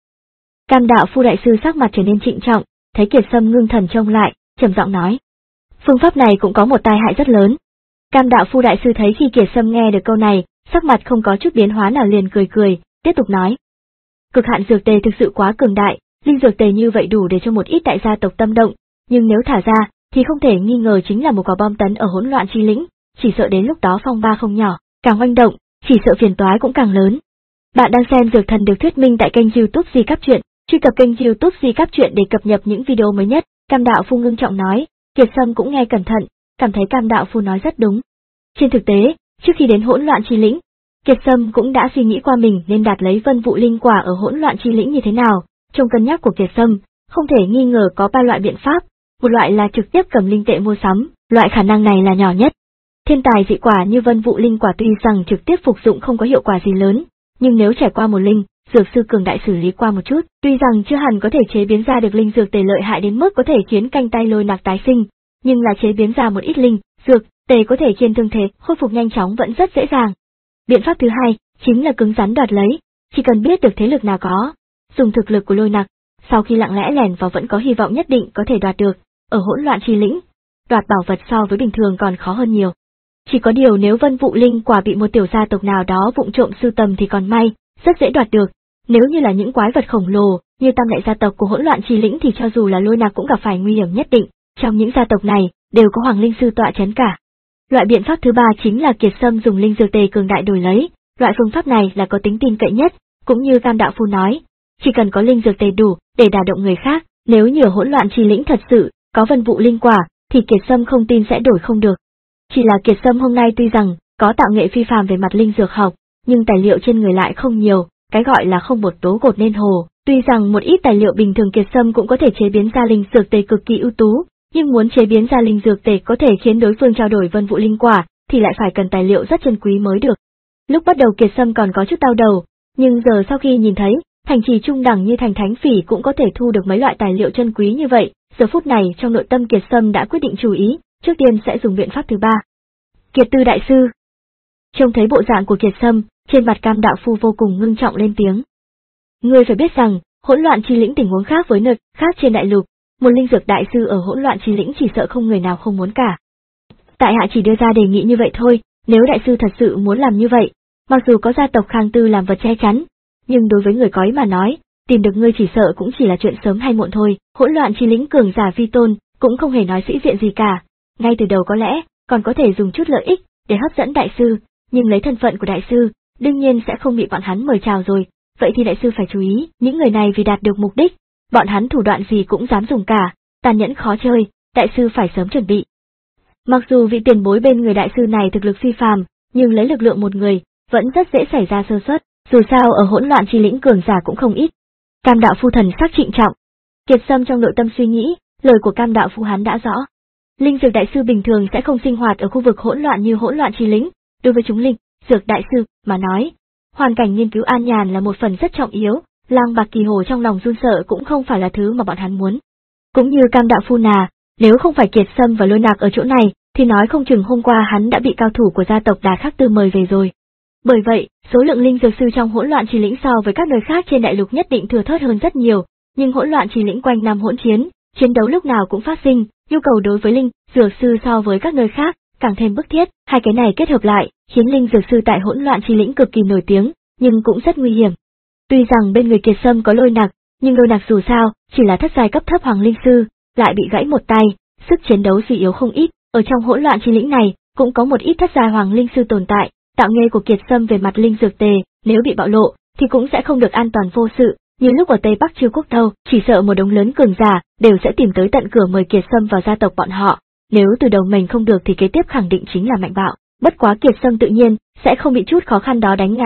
Cam đạo phu đại sư sắc mặt trở nên trịnh trọng, thấy Kiệt Sâm ngưng thần trông lại, trầm giọng nói. Phương pháp này cũng có một tai hại rất lớn. Cam đạo phu đại sư thấy khi Kiệt Sâm nghe được câu này, sắc mặt không có chút biến hóa nào liền cười cười, tiếp tục nói. Cực hạn dược tề thực sự quá cường đại, linh dược tề như vậy đủ để cho một ít đại gia tộc tâm động, nhưng nếu thả ra, thì không thể nghi ngờ chính là một quả bom tấn ở hỗn loạn chi lĩnh, chỉ sợ đến lúc đó phong ba không nhỏ, càng oanh động, chỉ sợ phiền toái cũng càng lớn. Bạn đang xem Dược Thần được thuyết minh tại kênh YouTube Di Cáp Truyện, truy cập kênh YouTube Di Cáp Truyện để cập nhật những video mới nhất. Cam đạo phu ngưng trọng nói, Kiệt Sâm cũng nghe cẩn thận, cảm thấy Cam đạo phu nói rất đúng. Trên thực tế, trước khi đến hỗn loạn chi lĩnh, Kiệt Sâm cũng đã suy nghĩ qua mình nên đạt lấy vân vụ linh quả ở hỗn loạn chi lĩnh như thế nào. Trong cân nhắc của Kiệt Sâm, không thể nghi ngờ có ba loại biện pháp, một loại là trực tiếp cầm linh tệ mua sắm, loại khả năng này là nhỏ nhất. Thiên tài dị quả như vân vụ linh quả tuy rằng trực tiếp phục dụng không có hiệu quả gì lớn, nhưng nếu trải qua một linh dược sư cường đại xử lý qua một chút, tuy rằng chưa hẳn có thể chế biến ra được linh dược tề lợi hại đến mức có thể khiến canh tay lôi nặc tái sinh, nhưng là chế biến ra một ít linh dược tề có thể khiến thương thế khôi phục nhanh chóng vẫn rất dễ dàng. Biện pháp thứ hai chính là cứng rắn đoạt lấy, chỉ cần biết được thế lực nào có, dùng thực lực của lôi nặc, sau khi lặng lẽ lẻn vào vẫn có hy vọng nhất định có thể đoạt được. Ở hỗn loạn chi lĩnh, đoạt bảo vật so với bình thường còn khó hơn nhiều. Chỉ có điều nếu vân vụ linh quả bị một tiểu gia tộc nào đó vụng trộm sưu tầm thì còn may, rất dễ đoạt được. Nếu như là những quái vật khổng lồ như tam đại gia tộc của hỗn loạn chi lĩnh thì cho dù là lôi nặc cũng gặp phải nguy hiểm nhất định. Trong những gia tộc này đều có hoàng linh sư tọa chấn cả. Loại biện pháp thứ ba chính là Kiệt Sâm dùng linh dược tề cường đại đổi lấy. Loại phương pháp này là có tính tin cậy nhất, cũng như Cam đạo phu nói, chỉ cần có linh dược tề đủ để đả động người khác, nếu như ở hỗn loạn chi lĩnh thật sự có vân vụ linh quả, thì Kiệt Sâm không tin sẽ đổi không được. Chỉ là Kiệt Sâm hôm nay tuy rằng có tạo nghệ phi phàm về mặt linh dược học, nhưng tài liệu trên người lại không nhiều, cái gọi là không một tố gột nên hồ. Tuy rằng một ít tài liệu bình thường Kiệt Sâm cũng có thể chế biến ra linh dược tề cực kỳ ưu tú, nhưng muốn chế biến ra linh dược tề có thể khiến đối phương trao đổi vân vụ linh quả, thì lại phải cần tài liệu rất chân quý mới được. Lúc bắt đầu Kiệt Sâm còn có chút đau đầu, nhưng giờ sau khi nhìn thấy thành trì trung đẳng như thành Thánh Phỉ cũng có thể thu được mấy loại tài liệu chân quý như vậy, giờ phút này trong nội tâm Kiệt Sâm đã quyết định chú ý, trước tiên sẽ dùng biện pháp thứ ba. Kiệt Tư đại sư. Trông thấy bộ dạng của Kiệt Sâm, trên mặt Cam đạo phu vô cùng ngưng trọng lên tiếng. Ngươi phải biết rằng, hỗn loạn chi lĩnh tình huống khác với nơi khác trên đại lục, một linh dược đại sư ở hỗn loạn chi lĩnh chỉ sợ không người nào không muốn cả. Tại hạ chỉ đưa ra đề nghị như vậy thôi, nếu đại sư thật sự muốn làm như vậy, mặc dù có gia tộc Khang Tư làm vật che chắn, nhưng đối với người có ý mà nói, tìm được ngươi chỉ sợ cũng chỉ là chuyện sớm hay muộn thôi. Hỗn loạn chi lĩnh cường giả vi tôn, cũng không hề nói sĩ diện gì cả, ngay từ đầu có lẽ còn có thể dùng chút lợi ích để hấp dẫn đại sư, nhưng lấy thân phận của đại sư, đương nhiên sẽ không bị bọn hắn mời chào rồi. Vậy thì đại sư phải chú ý, những người này vì đạt được mục đích, bọn hắn thủ đoạn gì cũng dám dùng cả, tàn nhẫn khó chơi, đại sư phải sớm chuẩn bị. Mặc dù vị tiền bối bên người đại sư này thực lực phi phàm, nhưng lấy lực lượng một người, vẫn rất dễ xảy ra sơ suất, dù sao ở hỗn loạn chi lĩnh cường giả cũng không ít. Cam đạo phu thần sắc trịnh trọng. Kiệt Sâm trong nội tâm suy nghĩ, lời của Cam đạo phu hắn đã rõ. Linh dược đại sư bình thường sẽ không sinh hoạt ở khu vực hỗn loạn như hỗn loạn chi lĩnh, đối với chúng linh dược đại sư mà nói, hoàn cảnh nghiên cứu an nhàn là một phần rất trọng yếu, Lang Bạc Kỳ Hồ trong lòng run sợ cũng không phải là thứ mà bọn hắn muốn. Cũng như Cam đạo phu nà, nếu không phải Kiệt Sâm và Lôi Nặc ở chỗ này, thì nói không chừng hôm qua hắn đã bị cao thủ của gia tộc Đà Khắc Tư mời về rồi. Bởi vậy, số lượng linh dược sư trong hỗn loạn chi lĩnh so với các nơi khác trên đại lục nhất định thừa thớt hơn rất nhiều, nhưng hỗn loạn chi lĩnh quanh năm hỗn chiến, chiến đấu lúc nào cũng phát sinh, nhu cầu đối với linh dược sư so với các nơi khác càng thêm bức thiết, hai cái này kết hợp lại, khiến linh dược sư tại hỗn loạn chi lĩnh cực kỳ nổi tiếng, nhưng cũng rất nguy hiểm. Tuy rằng bên người Kiệt Sâm có Lôi Nặc, nhưng Lôi Nặc dù sao chỉ là thất giai cấp thấp hoàng linh sư, lại bị gãy một tay, sức chiến đấu suy yếu không ít. Ở trong hỗn loạn chi lĩnh này, cũng có một ít thất giai hoàng linh sư tồn tại, tạo nghề của Kiệt Sâm về mặt linh dược tề, nếu bị bạo lộ, thì cũng sẽ không được an toàn vô sự, như lúc ở Tây Bắc Chiêu Quốc đâu, chỉ sợ một đống lớn cường giả đều sẽ tìm tới tận cửa mời Kiệt Sâm vào gia tộc bọn họ, nếu từ đầu mình không được thì kế tiếp khẳng định chính là mạnh bạo, bất quá Kiệt Sâm tự nhiên sẽ không bị chút khó khăn đó đánh ngã,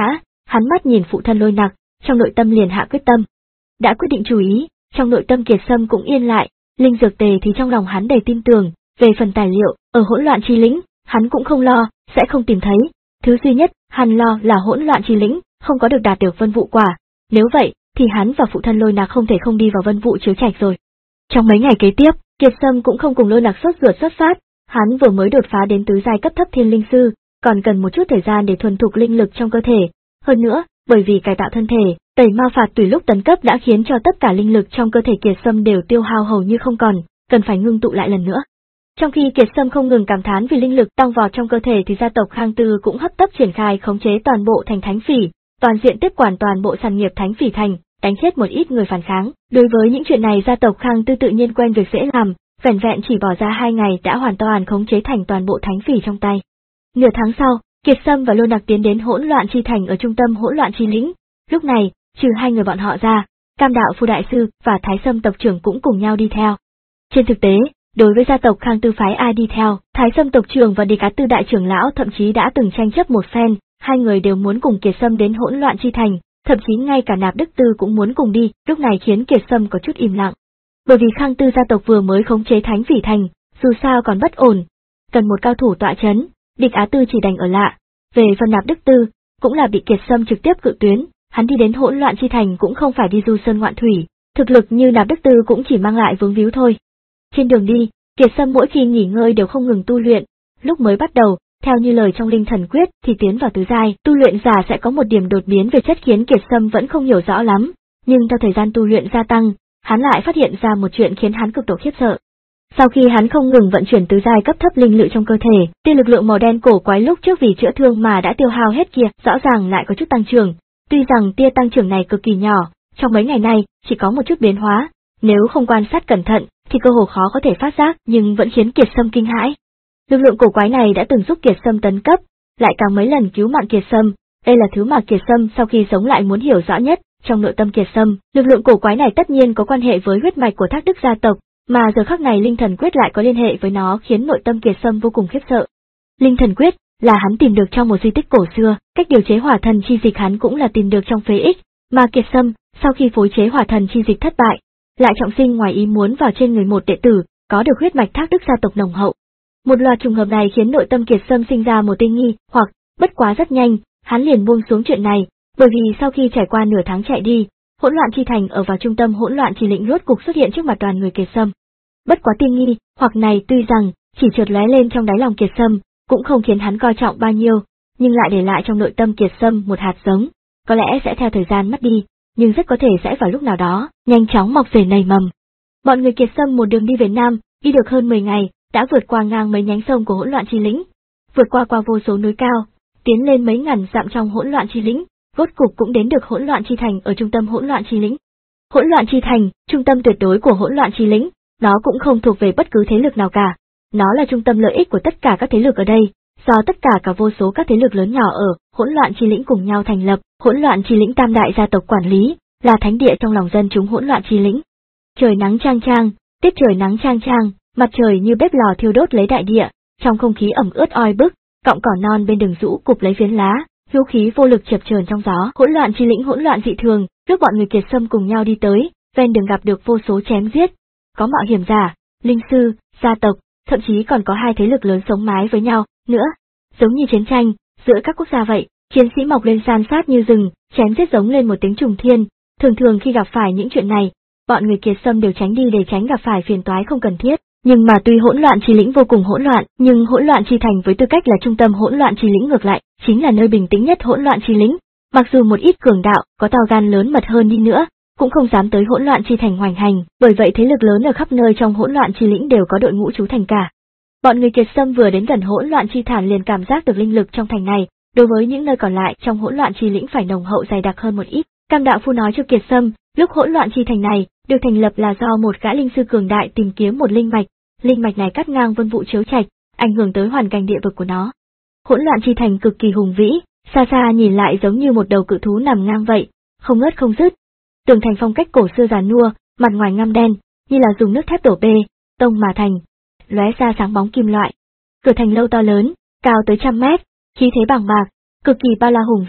hắn mắt nhìn phụ thân Lôi Nặc, trong nội tâm liền hạ quyết tâm. Đã quyết định chủ ý, trong nội tâm Kiệt Sâm cũng yên lại, linh dược tề thì trong lòng hắn đầy tin tưởng, về phần tài liệu, ở hỗn loạn chi lĩnh, hắn cũng không lo, sẽ không tìm thấy. Thứ duy nhất, hắn lo là hỗn loạn chi lĩnh, không có được đạt được vân vụ quả. Nếu vậy, thì hắn và phụ thân Lôi Nặc không thể không đi vào vân vụ chiếu trạch rồi. Trong mấy ngày kế tiếp, Kiệt Sâm cũng không cùng Lôi Nặc sốt ruột xuất phát, hắn vừa mới đột phá đến tứ giai cấp thấp thiên linh sư, còn cần một chút thời gian để thuần thục linh lực trong cơ thể. Hơn nữa, bởi vì cải tạo thân thể, tẩy ma phạt tùy lúc tấn cấp đã khiến cho tất cả linh lực trong cơ thể Kiệt Sâm đều tiêu hao hầu như không còn, cần phải ngưng tụ lại lần nữa. Trong khi Kiệt Sâm không ngừng cảm thán vì linh lực tăng vọt trong cơ thể thì gia tộc Khang Tư cũng hấp tấp triển khai khống chế toàn bộ thành Thánh Phỉ, toàn diện tiếp quản toàn bộ sản nghiệp Thánh Phỉ thành, đánh chết một ít người phản kháng. Đối với những chuyện này gia tộc Khang Tư tự nhiên quen việc dễ làm, vẻn vẹn chỉ bỏ ra hai ngày đã hoàn toàn khống chế thành toàn bộ Thánh Phỉ trong tay. Nửa tháng sau, Kiệt Sâm và Lôi Nặc tiến đến hỗn loạn chi thành ở trung tâm hỗn loạn chi lĩnh. Lúc này, trừ hai người bọn họ ra, Cam Đạo Phu đại sư và Thái Sâm tộc trưởng cũng cùng nhau đi theo. Trên thực tế, đối với gia tộc Khang Tư phái ai đi theo, Thái Sâm tộc trưởng và Địch Á Tư đại trưởng lão thậm chí đã từng tranh chấp một phen, hai người đều muốn cùng Kiệt Sâm đến hỗn loạn chi thành, thậm chí ngay cả Nạp Đức Tư cũng muốn cùng đi, lúc này khiến Kiệt Sâm có chút im lặng. Bởi vì Khang Tư gia tộc vừa mới khống chế Thánh Phỉ thành, dù sao còn bất ổn, cần một cao thủ tọa chấn, Địch Á Tư chỉ đành ở lạ. Về phần Nạp Đức Tư, cũng là bị Kiệt Sâm trực tiếp cự tuyến, hắn đi đến hỗn loạn chi thành cũng không phải đi du sơn ngoạn thủy, thực lực như Nạp Đức Tư cũng chỉ mang lại vướng víu thôi. Trên đường đi, Kiệt Sâm mỗi khi nghỉ ngơi đều không ngừng tu luyện, lúc mới bắt đầu, theo như lời trong Linh Thần Quyết thì tiến vào tứ giai, tu luyện giả sẽ có một điểm đột biến về chất khiến Kiệt Sâm vẫn không hiểu rõ lắm, nhưng theo thời gian tu luyện gia tăng, hắn lại phát hiện ra một chuyện khiến hắn cực độ khiếp sợ. Sau khi hắn không ngừng vận chuyển tứ giai cấp thấp linh lực trong cơ thể, tia lực lượng màu đen cổ quái lúc trước vì chữa thương mà đã tiêu hao hết kia, rõ ràng lại có chút tăng trưởng. Tuy rằng tia tăng trưởng này cực kỳ nhỏ, trong mấy ngày nay chỉ có một chút biến hóa, nếu không quan sát cẩn thận thì cơ hồ khó có thể phát giác, nhưng vẫn khiến Kiệt Sâm kinh hãi. Lực lượng cổ quái này đã từng giúp Kiệt Sâm tấn cấp, lại càng mấy lần cứu mạng Kiệt Sâm, đây là thứ mà Kiệt Sâm sau khi sống lại muốn hiểu rõ nhất. Trong nội tâm Kiệt Sâm, lực lượng cổ quái này tất nhiên có quan hệ với huyết mạch của Thác Đức gia tộc, mà giờ khắc này Linh Thần Quyết lại có liên hệ với nó khiến nội tâm Kiệt Sâm vô cùng khiếp sợ. Linh Thần Quyết là hắn tìm được trong một di tích cổ xưa, cách điều chế hỏa thần chi dịch hắn cũng là tìm được trong phế ích, mà Kiệt Sâm, sau khi phối chế hỏa thần chi dịch thất bại, lại trọng sinh ngoài ý muốn vào trên người một đệ tử, có được huyết mạch Thác Đức gia tộc nồng hậu. Một loạt trùng hợp này khiến nội tâm Kiệt Sâm sinh ra một tinh nghi, hoặc, bất quá rất nhanh, hắn liền buông xuống chuyện này, bởi vì sau khi trải qua nửa tháng chạy đi, hỗn loạn chi thành ở vào trung tâm hỗn loạn chi lĩnh rốt cục xuất hiện trước mặt đoàn người Kiệt Sâm. Bất quá tinh nghi, hoặc này tuy rằng chỉ chợt lóe lên trong đáy lòng Kiệt Sâm, cũng không khiến hắn coi trọng bao nhiêu, nhưng lại để lại trong nội tâm Kiệt Sâm một hạt giống, có lẽ sẽ theo thời gian mất đi, nhưng rất có thể sẽ vào lúc nào đó, nhanh chóng mọc rễ nảy mầm. Bọn người Kiệt Sâm một đường đi về Nam, đi được hơn mười ngày, đã vượt qua ngang mấy nhánh sông của hỗn loạn chi lĩnh, vượt qua qua vô số núi cao, tiến lên mấy ngàn dặm trong hỗn loạn chi lĩnh, rốt cục cũng đến được hỗn loạn chi thành ở trung tâm hỗn loạn chi lĩnh. Hỗn loạn chi thành, trung tâm tuyệt đối của hỗn loạn chi lĩnh, nó cũng không thuộc về bất cứ thế lực nào cả, nó là trung tâm lợi ích của tất cả các thế lực ở đây, do tất cả cả vô số các thế lực lớn nhỏ ở hỗn loạn chi lĩnh cùng nhau thành lập, hỗn loạn chi lĩnh tam đại gia tộc quản lý, là thánh địa trong lòng dân chúng hỗn loạn chi lĩnh. Trời nắng chang chang, tiết trời nắng chang chang, mặt trời như bếp lò thiêu đốt lấy đại địa, trong không khí ẩm ướt oi bức, cọng cỏ non bên đường rũ cụp lấy phiến lá, hưu khí vô lực chập chờn trong gió. Hỗn loạn chi lĩnh hỗn loạn dị thường, lúc bọn người Kiệt Sâm cùng nhau đi tới, ven đường gặp được vô số chém giết, có mạo hiểm giả, linh sư, gia tộc, thậm chí còn có hai thế lực lớn sống mái với nhau nữa, giống như chiến tranh giữa các quốc gia vậy. Chiến sĩ mọc lên san sát như rừng, chém giết giống lên một tiếng trùng thiên. Thường thường khi gặp phải những chuyện này, bọn người Kiệt Sâm đều tránh đi để tránh gặp phải phiền toái không cần thiết. Nhưng mà tuy hỗn loạn chi lĩnh vô cùng hỗn loạn, nhưng hỗn loạn chi thành với tư cách là trung tâm hỗn loạn chi lĩnh ngược lại, chính là nơi bình tĩnh nhất hỗn loạn chi lĩnh. Mặc dù một ít cường đạo, có to gan lớn mật hơn đi nữa, cũng không dám tới hỗn loạn chi thành hoành hành, bởi vậy thế lực lớn ở khắp nơi trong hỗn loạn chi lĩnh đều có đội ngũ trú thành cả. Bọn người Kiệt Sâm vừa đến gần hỗn loạn chi thành liền cảm giác được linh lực trong thành này, đối với những nơi còn lại trong hỗn loạn chi lĩnh phải nồng hậu dày đặc hơn một ít. Cam Đạo Phu nói cho Kiệt Sâm, lúc hỗn loạn chi thành này được thành lập là do một gã linh sư cường đại tìm kiếm một linh mạch, linh mạch này cắt ngang vân vụ chiếu trạch, ảnh hưởng tới hoàn cảnh địa vực của nó. Hỗn loạn chi thành cực kỳ hùng vĩ, xa xa nhìn lại giống như một đầu cự thú nằm ngang vậy, không ngớt không dứt. Tường thành phong cách cổ xưa giàn nua, mặt ngoài ngăm đen, như là dùng nước thép đổ bê tông mà thành, lóe ra sáng bóng kim loại. Cửa thành lâu to lớn, cao tới trăm mét, khí thế bàng bạc, cực kỳ bao la hùng vĩ,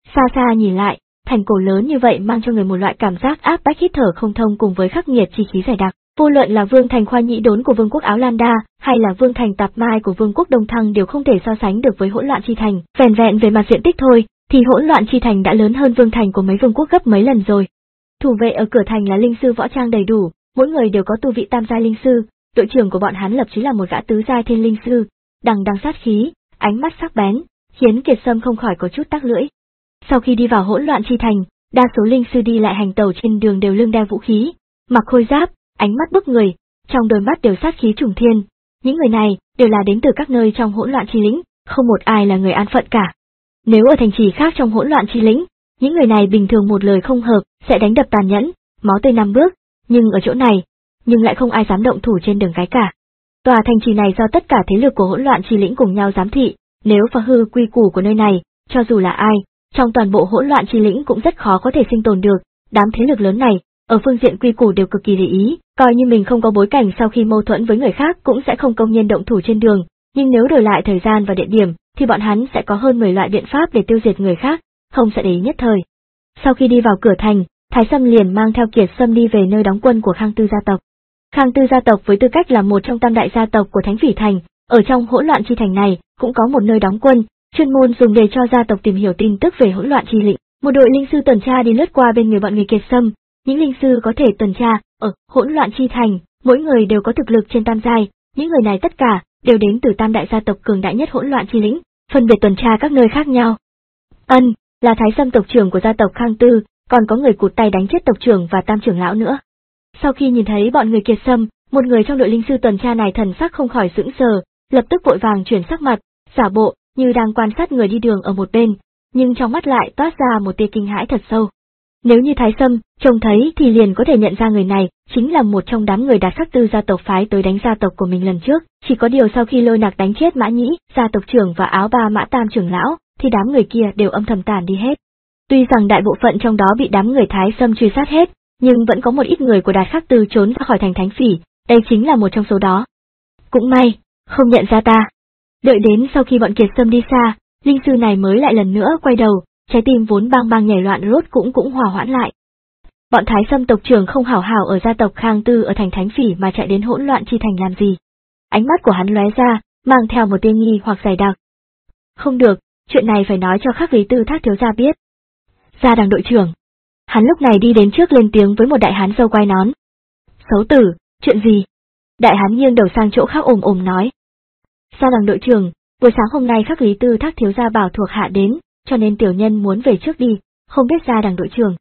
Xa xa nhìn lại, thành cổ lớn như vậy mang cho người một loại cảm giác áp bách hít thở không thông cùng với khắc nghiệt chi khí dày đặc. Vô luận là vương thành Khoa Nhĩ Đốn của vương quốc Áo Lan Đa, hay là vương thành Tạp Mai của vương quốc Đông Thăng đều không thể so sánh được với hỗn loạn chi thành. Vẻn vẹn về mặt diện tích thôi, thì hỗn loạn chi thành đã lớn hơn vương thành của mấy vương quốc gấp mấy lần rồi. Thủ vệ ở cửa thành là linh sư võ trang đầy đủ, mỗi người đều có tu vị tam giai linh sư. Đội trưởng của bọn hắn lập chí là một gã tứ giai thiên linh sư, đằng đằng sát khí, ánh mắt sắc bén, khiến Kiệt Sâm không khỏi có chút tắc lưỡi. Sau khi đi vào hỗn loạn chi thành, đa số linh sư đi lại hành tẩu trên đường đều lưng đeo vũ khí, mặc khôi giáp, ánh mắt bức người, trong đôi mắt đều sát khí trùng thiên. Những người này đều là đến từ các nơi trong hỗn loạn chi lĩnh, không một ai là người an phận cả. Nếu ở thành trì khác trong hỗn loạn chi lĩnh, những người này bình thường một lời không hợp sẽ đánh đập tàn nhẫn, máu tươi năm bước, nhưng ở chỗ này, nhưng lại không ai dám động thủ trên đường cái cả. Tòa thành trì này do tất cả thế lực của hỗn loạn chi lĩnh cùng nhau giám thị, nếu phá hư quy củ của nơi này, cho dù là ai, trong toàn bộ hỗn loạn chi lĩnh cũng rất khó có thể sinh tồn được. Đám thế lực lớn này, ở phương diện quy củ đều cực kỳ để ý, coi như mình không có bối cảnh sau khi mâu thuẫn với người khác cũng sẽ không công nhiên động thủ trên đường, nhưng nếu đổi lại thời gian và địa điểm, thì bọn hắn sẽ có hơn mười loại biện pháp để tiêu diệt người khác, không sẽ để ý nhất thời. Sau khi đi vào cửa thành, Thái Sâm liền mang theo Kiệt Sâm đi về nơi đóng quân của Khang Tư gia tộc. Khang Tư gia tộc với tư cách là một trong tam đại gia tộc của Thánh Phỉ Thành, ở trong hỗn loạn chi thành này cũng có một nơi đóng quân, chuyên môn dùng để cho gia tộc tìm hiểu tin tức về hỗn loạn chi lĩnh. Một đội linh sư tuần tra đi lướt qua bên người bọn người Kiệt Sâm. Những linh sư có thể tuần tra ở hỗn loạn chi thành, mỗi người đều có thực lực trên tam giai, những người này tất cả đều đến từ tam đại gia tộc cường đại nhất hỗn loạn chi lĩnh, phân biệt tuần tra các nơi khác nhau. Ân, là Thái Sâm tộc trưởng của gia tộc Khang Tư, còn có người cụt tay đánh chết tộc trưởng và tam trưởng lão nữa. Sau khi nhìn thấy bọn người Kiệt Sâm, một người trong đội linh sư tuần tra này thần sắc không khỏi sững sờ, lập tức vội vàng chuyển sắc mặt, giả bộ như đang quan sát người đi đường ở một bên, nhưng trong mắt lại toát ra một tia kinh hãi thật sâu. Nếu như Thái Sâm trông thấy thì liền có thể nhận ra người này chính là một trong đám người Đạt Khắc Tư gia tộc phái tới đánh gia tộc của mình lần trước, chỉ có điều sau khi Lôi Nặc đánh chết Mã Nhĩ, gia tộc trưởng và Áo Ba Mã Tam trưởng lão, thì đám người kia đều âm thầm tản đi hết. Tuy rằng đại bộ phận trong đó bị đám người Thái Sâm truy sát hết, nhưng vẫn có một ít người của Đạt Khắc Tư trốn ra khỏi thành Thánh Phỉ, đây chính là một trong số đó. Cũng may, không nhận ra ta. Đợi đến sau khi bọn Kiệt Sâm đi xa, linh sư này mới lại lần nữa quay đầu, trái tim vốn bang bang nhảy loạn rốt cũng cũng hòa hoãn lại. Bọn Thái Sâm tộc trưởng không hảo hảo ở gia tộc Khang Tư ở thành Thánh Phỉ mà chạy đến hỗn loạn chi thành làm gì? Ánh mắt của hắn lóe ra, mang theo một tia nghi hoặc dày đặc. Không được, chuyện này phải nói cho Khắc Lý Tư Thác thiếu gia biết. Gia Đằng đội trưởng. Hắn lúc này đi đến trước lên tiếng với một đại hán râu quai nón. Xấu tử, chuyện gì? Đại hán nghiêng đầu sang chỗ khác ồm ồm nói. Gia Đằng đội trưởng, buổi sáng hôm nay Khắc Lý Tư Thác thiếu gia bảo thuộc hạ đến, cho nên tiểu nhân muốn về trước đi, không biết Gia Đằng đội trưởng.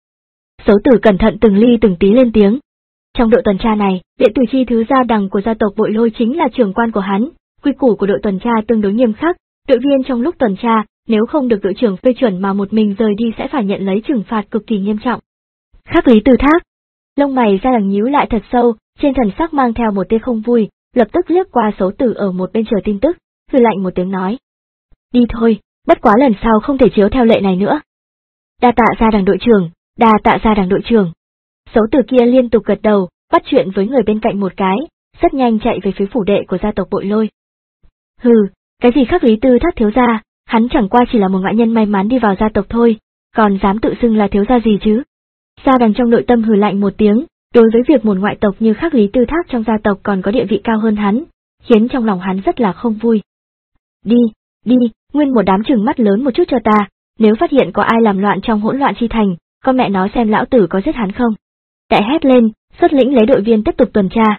Xấu tử cẩn thận từng ly từng tí lên tiếng. Trong đội tuần tra này, đệ tử chi thứ Gia Đằng của gia tộc Bội Lôi chính là trưởng quan của hắn, quy củ của đội tuần tra tương đối nghiêm khắc, đội viên trong lúc tuần tra, nếu không được đội trưởng phê chuẩn mà một mình rời đi sẽ phải nhận lấy trừng phạt cực kỳ nghiêm trọng. Khắc Lý Tư Thác, lông mày Gia Đằng nhíu lại thật sâu, trên thần sắc mang theo một tia không vui, lập tức liếc qua Xấu tử ở một bên chờ tin tức, hừ lạnh một tiếng nói. Đi thôi, bất quá lần sau không thể chiếu theo lệ này nữa. Đa tạ Gia Đằng đội trưởng, đa tạ Gia Đằng đội trưởng. Xấu tử kia liên tục gật đầu, bắt chuyện với người bên cạnh một cái, rất nhanh chạy về phía phủ đệ của gia tộc Bội Lôi. Hừ, cái gì Khắc Lý Tư Thác thiếu gia, hắn chẳng qua chỉ là một ngoại nhân may mắn đi vào gia tộc thôi, còn dám tự xưng là thiếu gia gì chứ? Gia Đằng trong nội tâm hừ lạnh một tiếng, đối với việc một ngoại tộc như Khắc Lý Tư Thác trong gia tộc còn có địa vị cao hơn hắn, khiến trong lòng hắn rất là không vui. Đi, đi, nguyên một đám trừng mắt lớn một chút cho ta, nếu phát hiện có ai làm loạn trong hỗn loạn chi thành, con mẹ nói xem lão tử có giết hắn không. Đại hét lên, xuất lĩnh lấy đội viên tiếp tục tuần tra.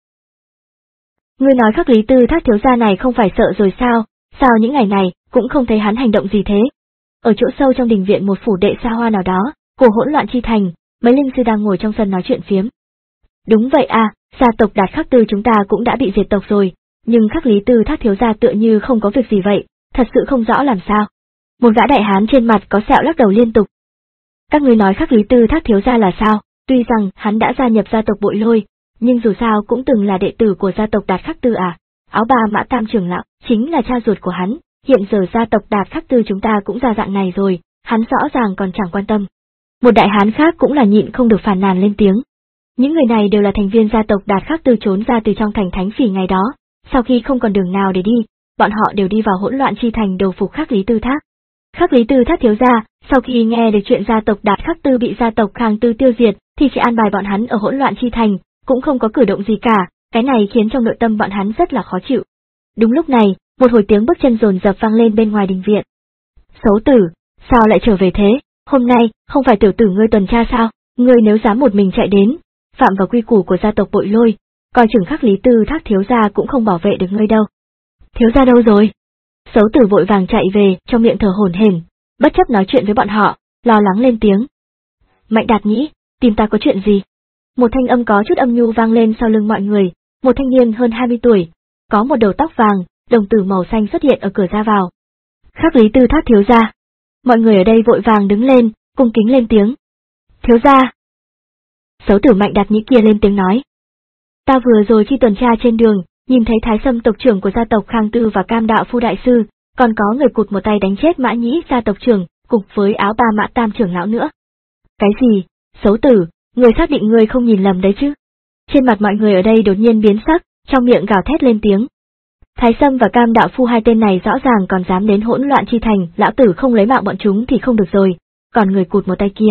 Ngươi nói Khắc Lý Tư Thác thiếu gia này không phải sợ rồi sao, sao những ngày này cũng không thấy hắn hành động gì thế? Ở chỗ sâu trong đình viện một phủ đệ xa hoa nào đó, của hỗn loạn chi thành, mấy linh sư đang ngồi trong sân nói chuyện phiếm. Đúng vậy à, gia tộc Đạt Khắc Tư chúng ta cũng đã bị diệt tộc rồi, nhưng Khắc Lý Tư Thác thiếu gia tựa như không có việc gì vậy, thật sự không rõ làm sao. Một gã đại hán trên mặt có sẹo lắc đầu liên tục. Các ngươi nói Khắc Lý Tư Thác thiếu gia là sao? Tuy rằng hắn đã gia nhập gia tộc Bội Lôi, nhưng dù sao cũng từng là đệ tử của gia tộc Đạt Khắc Tư à. Áo Ba Mã Tam trưởng lão chính là cha ruột của hắn, hiện giờ gia tộc Đạt Khắc Tư chúng ta cũng ra dạng này rồi, hắn rõ ràng còn chẳng quan tâm. Một đại hán khác cũng là nhịn không được phàn nàn lên tiếng. Những người này đều là thành viên gia tộc Đạt Khắc Tư trốn ra từ trong thành Thánh Phỉ ngày đó, sau khi không còn đường nào để đi, bọn họ đều đi vào hỗn loạn chi thành đầu phục Khắc Lý Tư Thác. Khắc Lý Tư Thác thiếu gia, sau khi nghe được chuyện gia tộc Đạt Khắc Tư bị gia tộc Khang Tư tiêu diệt, thì chỉ an bài bọn hắn ở hỗn loạn chi thành, cũng không có cử động gì cả, cái này khiến trong nội tâm bọn hắn rất là khó chịu. Đúng lúc này, một hồi tiếng bước chân dồn dập vang lên bên ngoài đình viện. Xấu tử, sao lại trở về thế? Hôm nay, không phải tiểu tử ngươi tuần tra sao? Ngươi nếu dám một mình chạy đến, phạm vào quy củ của gia tộc Bội Lôi, coi chừng Khắc Lý Tư Thác thiếu gia cũng không bảo vệ được ngươi đâu. Thiếu gia đâu rồi? Xấu tử vội vàng chạy về, trong miệng thở hổn hển, bất chấp nói chuyện với bọn họ, lo lắng lên tiếng. Mạnh Đạt Nhĩ, tìm ta có chuyện gì? Một thanh âm có chút âm nhu vang lên sau lưng mọi người, một thanh niên hơn hai mươi tuổi, có một đầu tóc vàng, đồng tử màu xanh xuất hiện ở cửa ra vào. Khắc Lý Tư Thác thiếu gia. Mọi người ở đây vội vàng đứng lên, cung kính lên tiếng. Thiếu gia. Xấu tử Mạnh Đạt Nhĩ kia lên tiếng nói. Ta vừa rồi khi tuần tra trên đường, nhìn thấy Thái Sâm tộc trưởng của gia tộc Khang Tư và Cam Đạo Phu đại sư, còn có người cụt một tay đánh chết Mã Nhĩ gia tộc trưởng, cùng với áo ba Mã Tam trưởng lão nữa. Cái gì? Xấu tử, người xác định người không nhìn lầm đấy chứ? Trên mặt mọi người ở đây đột nhiên biến sắc, trong miệng gào thét lên tiếng. Thái Sâm và Cam Đạo Phu hai tên này rõ ràng còn dám đến hỗn loạn chi thành, lão tử không lấy mạng bọn chúng thì không được rồi, còn người cụt một tay kia.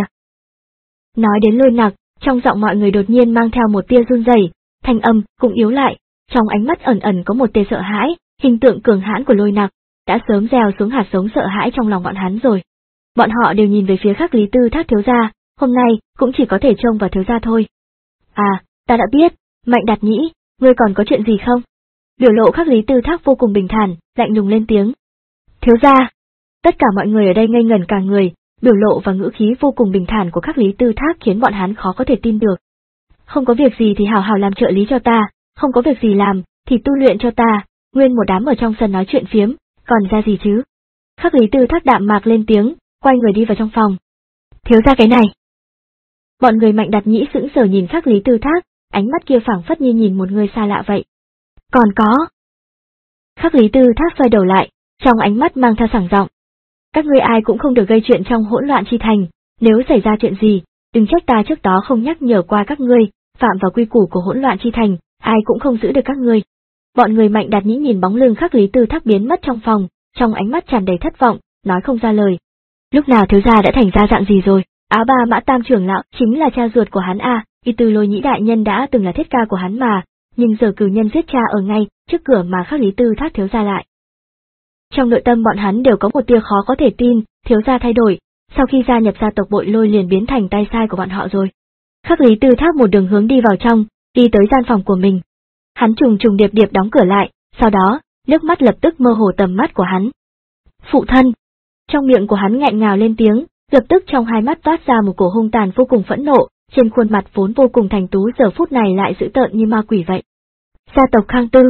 Nói đến Lôi Nặc, trong giọng mọi người đột nhiên mang theo một tia run rẩy, thanh âm cũng yếu lại, trong ánh mắt ẩn ẩn có một tia sợ hãi, hình tượng cường hãn của Lôi Nặc đã sớm gieo xuống hạt giống sợ hãi trong lòng bọn hắn rồi. Bọn họ đều nhìn về phía Khắc Lý Tư Thác thiếu gia, hôm nay cũng chỉ có thể trông vào thiếu gia thôi. À, ta đã biết, Mạnh Đạt Nhĩ, ngươi còn có chuyện gì không? Biểu lộ Khắc Lý Tư Thác vô cùng bình thản, lạnh lùng lên tiếng. Thiếu gia. Tất cả mọi người ở đây ngây ngẩn cả người, biểu lộ và ngữ khí vô cùng bình thản của Khắc Lý Tư Thác khiến bọn hắn khó có thể tin được. Không có việc gì thì hào hào làm trợ lý cho ta, không có việc gì làm thì tu luyện cho ta, nguyên một đám ở trong sân nói chuyện phiếm, còn ra gì chứ? Khắc Lý Tư Thác đạm mạc lên tiếng, quay người đi vào trong phòng. Thiếu gia cái này. Bọn người Mạnh Đạt Nhĩ sững sờ nhìn Khắc Lý Tư Thác, ánh mắt kia phảng phất như nhìn một người xa lạ vậy. Còn có. Khắc Lý Tư Thác xoay đầu lại, trong ánh mắt mang theo sảng giọng. Các ngươi ai cũng không được gây chuyện trong hỗn loạn chi thành, nếu xảy ra chuyện gì, đừng trách ta trước đó không nhắc nhở qua các ngươi, phạm vào quy củ của hỗn loạn chi thành, ai cũng không giữ được các ngươi. Bọn người Mạnh Đạt Nhĩ nhìn bóng lưng Khắc Lý Tư Thác biến mất trong phòng, trong ánh mắt tràn đầy thất vọng, nói không ra lời. Lúc nào thiếu gia đã thành ra dạng gì rồi? Áo ba Mã Tam trưởng lão chính là cha ruột của hắn à, Y Tư Lôi Nhĩ đại nhân đã từng là thiết ca của hắn mà, nhưng giờ cửu nhân giết cha ở ngay trước cửa mà Khắc Lý Tư Thác thiếu gia lại. Trong nội tâm bọn hắn đều có một tia khó có thể tin, thiếu gia thay đổi, sau khi gia nhập gia tộc Bội Lôi liền biến thành tay sai của bọn họ rồi. Khắc Lý Tư Thác một đường hướng đi vào trong, đi tới gian phòng của mình. Hắn trùng trùng điệp điệp đóng cửa lại, sau đó, nước mắt lập tức mơ hồ tầm mắt của hắn. Phụ thân! Trong miệng của hắn nghẹn ngào lên tiếng, lập tức trong hai mắt toát ra một cổ hung tàn vô cùng phẫn nộ, trên khuôn mặt vốn vô cùng thành tú giờ phút này lại dữ tợn như ma quỷ vậy. Gia tộc Khang Tư!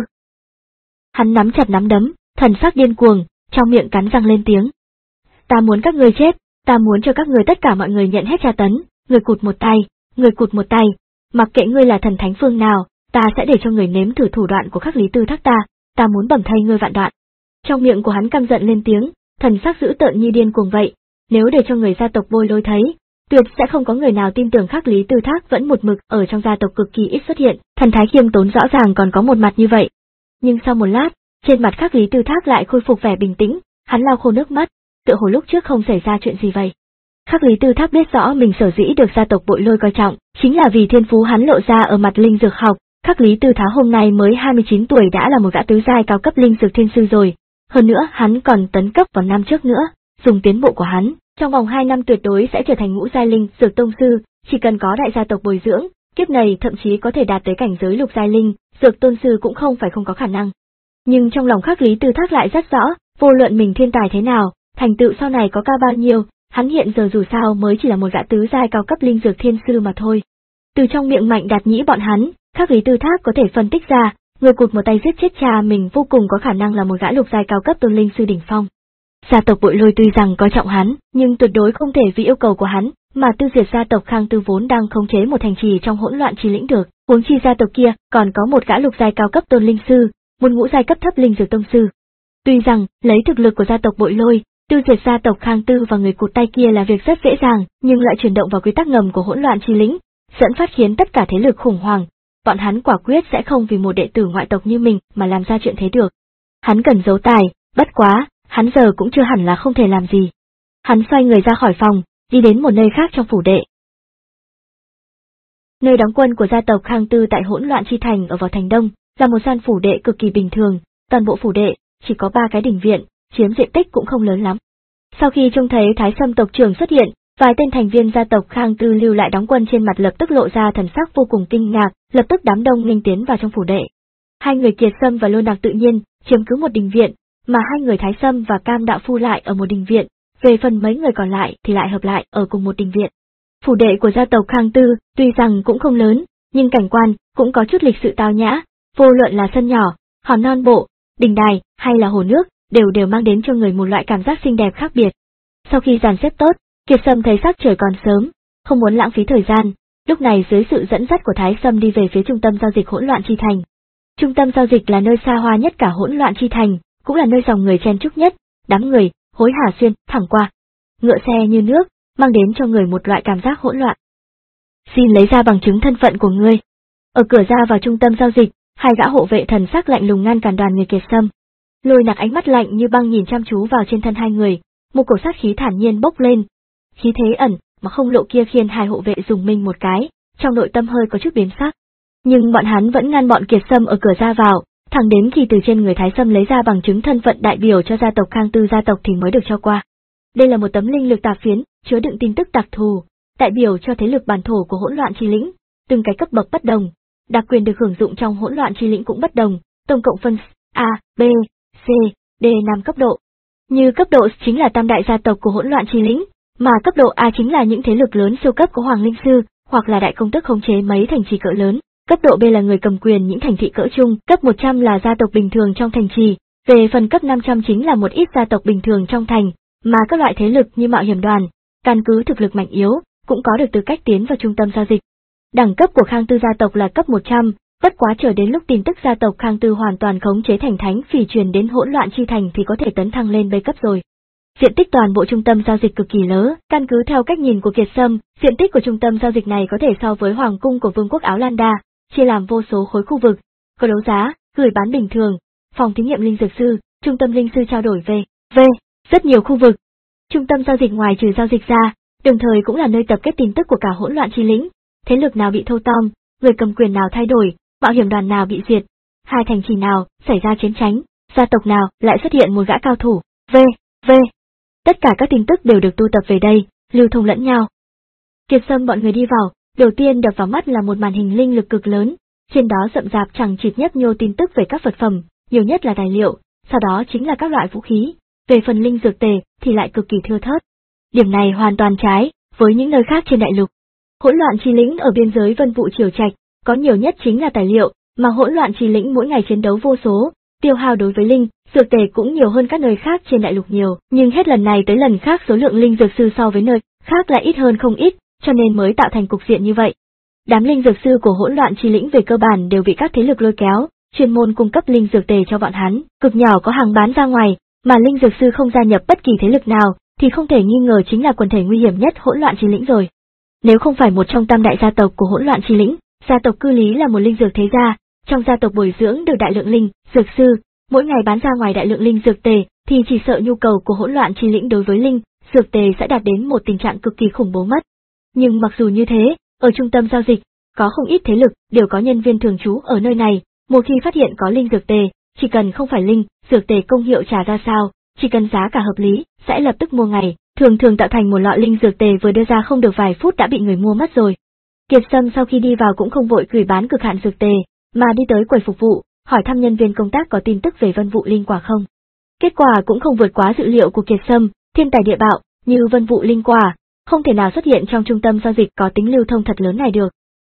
Hắn nắm chặt nắm đấm, thần sắc điên cuồng, trong miệng cắn răng lên tiếng. Ta muốn các ngươi chết, ta muốn cho các ngươi tất cả mọi người nhận hết tra tấn, người cụt một tay, người cụt một tay, mặc kệ ngươi là thần thánh phương nào, ta sẽ để cho người nếm thử thủ đoạn của Khắc Lý Tư Thác ta, ta muốn bầm thây ngươi vạn đoạn. Trong miệng của hắn căm giận lên tiếng, thần sắc dữ tợn như điên cuồng vậy, nếu để cho người gia tộc Bội Lôi thấy, tuyệt sẽ không có người nào tin tưởng Khắc Lý Tư Thác vẫn một mực ở trong gia tộc cực kỳ ít xuất hiện, thần thái khiêm tốn rõ ràng còn có một mặt như vậy. Nhưng sau một lát, trên mặt Khắc Lý Tư Thác lại khôi phục vẻ bình tĩnh, hắn lau khô nước mắt, tựa hồ lúc trước không xảy ra chuyện gì vậy. Khắc Lý Tư Thác biết rõ mình sở dĩ được gia tộc Bội Lôi coi trọng, chính là vì thiên phú hắn lộ ra ở mặt linh dược học. Khắc Lý Tư Thác hôm nay mới hai mươi chín tuổi đã là một gã tứ giai cao cấp linh dược thiên sư rồi, hơn nữa hắn còn tấn cấp vào năm trước nữa, dùng tiến bộ của hắn, trong vòng hai năm tuyệt đối sẽ trở thành ngũ giai linh dược tông sư, chỉ cần có đại gia tộc bồi dưỡng, kiếp này thậm chí có thể đạt tới cảnh giới lục giai linh dược tôn sư cũng không phải không có khả năng. Nhưng trong lòng Khắc Lý Tư Thác lại rất rõ, vô luận mình thiên tài thế nào, thành tựu sau này có cao bao nhiêu, hắn hiện giờ dù sao mới chỉ là một gã tứ giai cao cấp linh dược thiên sư mà thôi. Từ trong miệng Mạnh Đạt Nhĩ bọn hắn, Khắc Lý Tư Thác có thể phân tích ra, người cụt một tay giết chết cha mình vô cùng có khả năng là một gã lục giai cao cấp tôn linh sư đỉnh phong. Gia tộc Bội Lôi tuy rằng coi trọng hắn, nhưng tuyệt đối không thể vì yêu cầu của hắn mà tiêu diệt gia tộc Khang Tư vốn đang khống chế một thành trì trong hỗn loạn chi lĩnh được. Huống chi gia tộc kia còn có một gã lục giai cao cấp tôn linh sư, một ngũ giai cấp thấp linh dược tông sư. Tuy rằng lấy thực lực của gia tộc Bội Lôi, tiêu diệt gia tộc Khang Tư và người cụt tay kia là việc rất dễ dàng, nhưng lại chuyển động vào quy tắc ngầm của hỗn loạn chi lĩnh, dẫn phát khiến tất cả thế lực khủng hoảng. Bọn hắn quả quyết sẽ không vì một đệ tử ngoại tộc như mình mà làm ra chuyện thế được. Hắn cần giấu tài, bất quá, hắn giờ cũng chưa hẳn là không thể làm gì. Hắn xoay người ra khỏi phòng, đi đến một nơi khác trong phủ đệ. Nơi đóng quân của gia tộc Khang Tư tại hỗn loạn chi thành ở vào thành đông, là một gian phủ đệ cực kỳ bình thường, toàn bộ phủ đệ chỉ có ba cái đình viện, chiếm diện tích cũng không lớn lắm. Sau khi trông thấy Thái Sâm tộc trưởng xuất hiện, vài tên thành viên gia tộc Khang Tư lưu lại đóng quân trên mặt lập tức lộ ra thần sắc vô cùng kinh ngạc, lập tức đám đông nghênh tiến vào trong phủ đệ. Hai người Kiệt Sâm và Lôi Nặc tự nhiên chiếm cứ một đình viện, mà hai người Thái Sâm và Cam Đạo Phu lại ở một đình viện, về phần mấy người còn lại thì lại hợp lại ở cùng một đình viện. Phủ đệ của gia tộc Khang Tư tuy rằng cũng không lớn, nhưng cảnh quan cũng có chút lịch sự tao nhã, vô luận là sân nhỏ, hòn non bộ, đình đài hay là hồ nước, đều đều mang đến cho người một loại cảm giác xinh đẹp khác biệt. Sau khi dàn xếp tốt, Kiệt Sâm thấy sắc trời còn sớm, không muốn lãng phí thời gian, lúc này dưới sự dẫn dắt của Thái Sâm đi về phía trung tâm giao dịch hỗn loạn chi thành. Trung tâm giao dịch là nơi xa hoa nhất cả hỗn loạn chi thành, cũng là nơi dòng người chen chúc nhất, đám người hối hả xuyên thẳng qua. Ngựa xe như nước, mang đến cho người một loại cảm giác hỗn loạn. Xin lấy ra bằng chứng thân phận của ngươi. Ở cửa ra vào trung tâm giao dịch, hai gã hộ vệ thần sắc lạnh lùng ngăn cản đoàn người Kiệt Sâm. Lôi Nặc ánh mắt lạnh như băng nhìn chăm chú vào trên thân hai người, một cổ sát khí thản nhiên bốc lên. Khí thế ẩn mà không lộ kia khiến hai hộ vệ dùng mình một cái, trong nội tâm hơi có chút biến sắc. Nhưng bọn hắn vẫn ngăn bọn Kiệt Sâm ở cửa ra vào, thẳng đến khi từ trên người Thái Sâm lấy ra bằng chứng thân phận đại biểu cho gia tộc Khang Tư gia tộc thì mới được cho qua. Đây là một tấm linh lực tạp phiến, chứa đựng tin tức đặc thù, đại biểu cho thế lực bản thổ của hỗn loạn chi lĩnh, từng cái cấp bậc bất đồng, đặc quyền được hưởng dụng trong hỗn loạn chi lĩnh cũng bất đồng, tổng cộng phân A, B, C, D năm cấp độ. Như cấp độ chính là tam đại gia tộc của hỗn loạn chi lĩnh, mà cấp độ A chính là những thế lực lớn siêu cấp của Hoàng Linh Sư, hoặc là đại công tước khống chế mấy thành trì cỡ lớn. Cấp độ B là người cầm quyền những thành thị cỡ trung, cấp một trăm là gia tộc bình thường trong thành trì, về phần cấp năm trăm chính là một ít gia tộc bình thường trong thành, mà các loại thế lực như mạo hiểm đoàn, căn cứ thực lực mạnh yếu, cũng có được tư cách tiến vào trung tâm giao dịch. Đẳng cấp của Khang Tư gia tộc là cấp một trăm, bất quá chờ đến lúc tin tức gia tộc Khang Tư hoàn toàn khống chế thành thánh phỉ truyền đến hỗn loạn chi thành thì có thể tấn thăng lên B cấp rồi. Diện tích toàn bộ trung tâm giao dịch cực kỳ lớn, căn cứ theo cách nhìn của Kiệt Sâm, diện tích của trung tâm giao dịch này có thể so với hoàng cung của vương quốc Áo Lan Đa, chia làm vô số khối khu vực, có đấu giá, gửi bán bình thường, phòng thí nghiệm linh dược sư, trung tâm linh sư trao đổi về, v, rất nhiều khu vực. Trung tâm giao dịch ngoài trừ giao dịch ra, đồng thời cũng là nơi tập kết tin tức của cả hỗn loạn chi lĩnh, thế lực nào bị thâu tóm, người cầm quyền nào thay đổi, mạo hiểm đoàn nào bị diệt, hai thành trì nào xảy ra chiến tranh, gia tộc nào lại xuất hiện một gã cao thủ, v, v. Tất cả các tin tức đều được tu tập về đây, lưu thông lẫn nhau. Kiệt Sâm bọn người đi vào, đầu tiên đập vào mắt là một màn hình linh lực cực lớn, trên đó rậm rạp chẳng chịt nhấp nhô tin tức về các vật phẩm, nhiều nhất là tài liệu, sau đó chính là các loại vũ khí, về phần linh dược tề thì lại cực kỳ thưa thớt. Điểm này hoàn toàn trái với những nơi khác trên đại lục. Hỗn loạn chi lĩnh ở biên giới Vân Vụ Triều Trạch, có nhiều nhất chính là tài liệu, mà hỗn loạn chi lĩnh mỗi ngày chiến đấu vô số, tiêu hao đối với linh dược tề cũng nhiều hơn các nơi khác trên đại lục nhiều, nhưng hết lần này tới lần khác số lượng linh dược sư so với nơi khác lại ít hơn không ít, cho nên mới tạo thành cục diện như vậy. Đám linh dược sư của hỗn loạn chi lĩnh về cơ bản đều bị các thế lực lôi kéo, chuyên môn cung cấp linh dược tề cho bọn hắn, cực nhỏ có hàng bán ra ngoài, mà linh dược sư không gia nhập bất kỳ thế lực nào, thì không thể nghi ngờ chính là quần thể nguy hiểm nhất hỗn loạn chi lĩnh rồi. Nếu không phải một trong tam đại gia tộc của hỗn loạn chi lĩnh, gia tộc Cư Lý là một linh dược thế gia, trong gia tộc bồi dưỡng được đại lượng linh dược sư, mỗi ngày bán ra ngoài đại lượng linh dược tề, thì chỉ sợ nhu cầu của hỗn loạn chi lĩnh đối với linh dược tề sẽ đạt đến một tình trạng cực kỳ khủng bố mất. Nhưng mặc dù như thế, ở trung tâm giao dịch, có không ít thế lực đều có nhân viên thường trú ở nơi này, một khi phát hiện có linh dược tề, chỉ cần không phải linh dược tề công hiệu trả ra sao, chỉ cần giá cả hợp lý, sẽ lập tức mua ngày, thường thường tạo thành một lọ linh dược tề vừa đưa ra không được vài phút đã bị người mua mất rồi. Kiệt Sâm sau khi đi vào cũng không vội gửi bán cực hạn dược tề, mà đi tới quầy phục vụ, hỏi thăm nhân viên công tác có tin tức về Vân Vụ linh quả không. Kết quả cũng không vượt quá dự liệu của Kiệt Sâm, thiên tài địa bảo, như Vân Vụ linh quả, không thể nào xuất hiện trong trung tâm giao dịch có tính lưu thông thật lớn này được.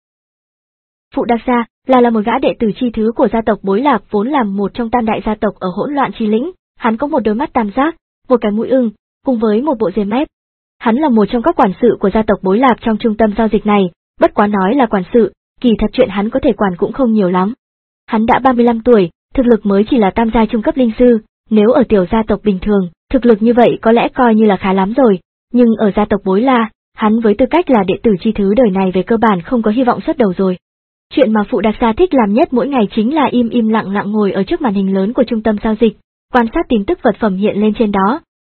Phụ Đặc Gia là là một gã đệ tử chi thứ của gia tộc Bối Lạp vốn làm một trong tam đại gia tộc ở hỗn loạn chi lĩnh, hắn có một đôi mắt tam giác, một cái mũi ưng, cùng với một bộ rìa mép. Hắn là một trong các quản sự của gia tộc Bối Lạp trong trung tâm giao dịch này, bất quá nói là quản sự, kỳ thật chuyện hắn có thể quản cũng không nhiều lắm. Hắn đã ba mươi lăm tuổi, thực lực mới chỉ là tam giai trung cấp linh sư, nếu ở tiểu gia tộc bình thường, thực lực như vậy có lẽ coi như là khá lắm rồi, nhưng ở gia tộc Bối La, hắn với tư cách là đệ tử chi thứ đời này về cơ bản không có hy vọng xuất đầu rồi. Chuyện mà Phụ Đặc Gia thích làm nhất mỗi ngày chính là im im lặng lặng ngồi ở trước màn hình lớn của trung tâm giao dịch, quan sát tin tức vật phẩm hiện lên trên đó,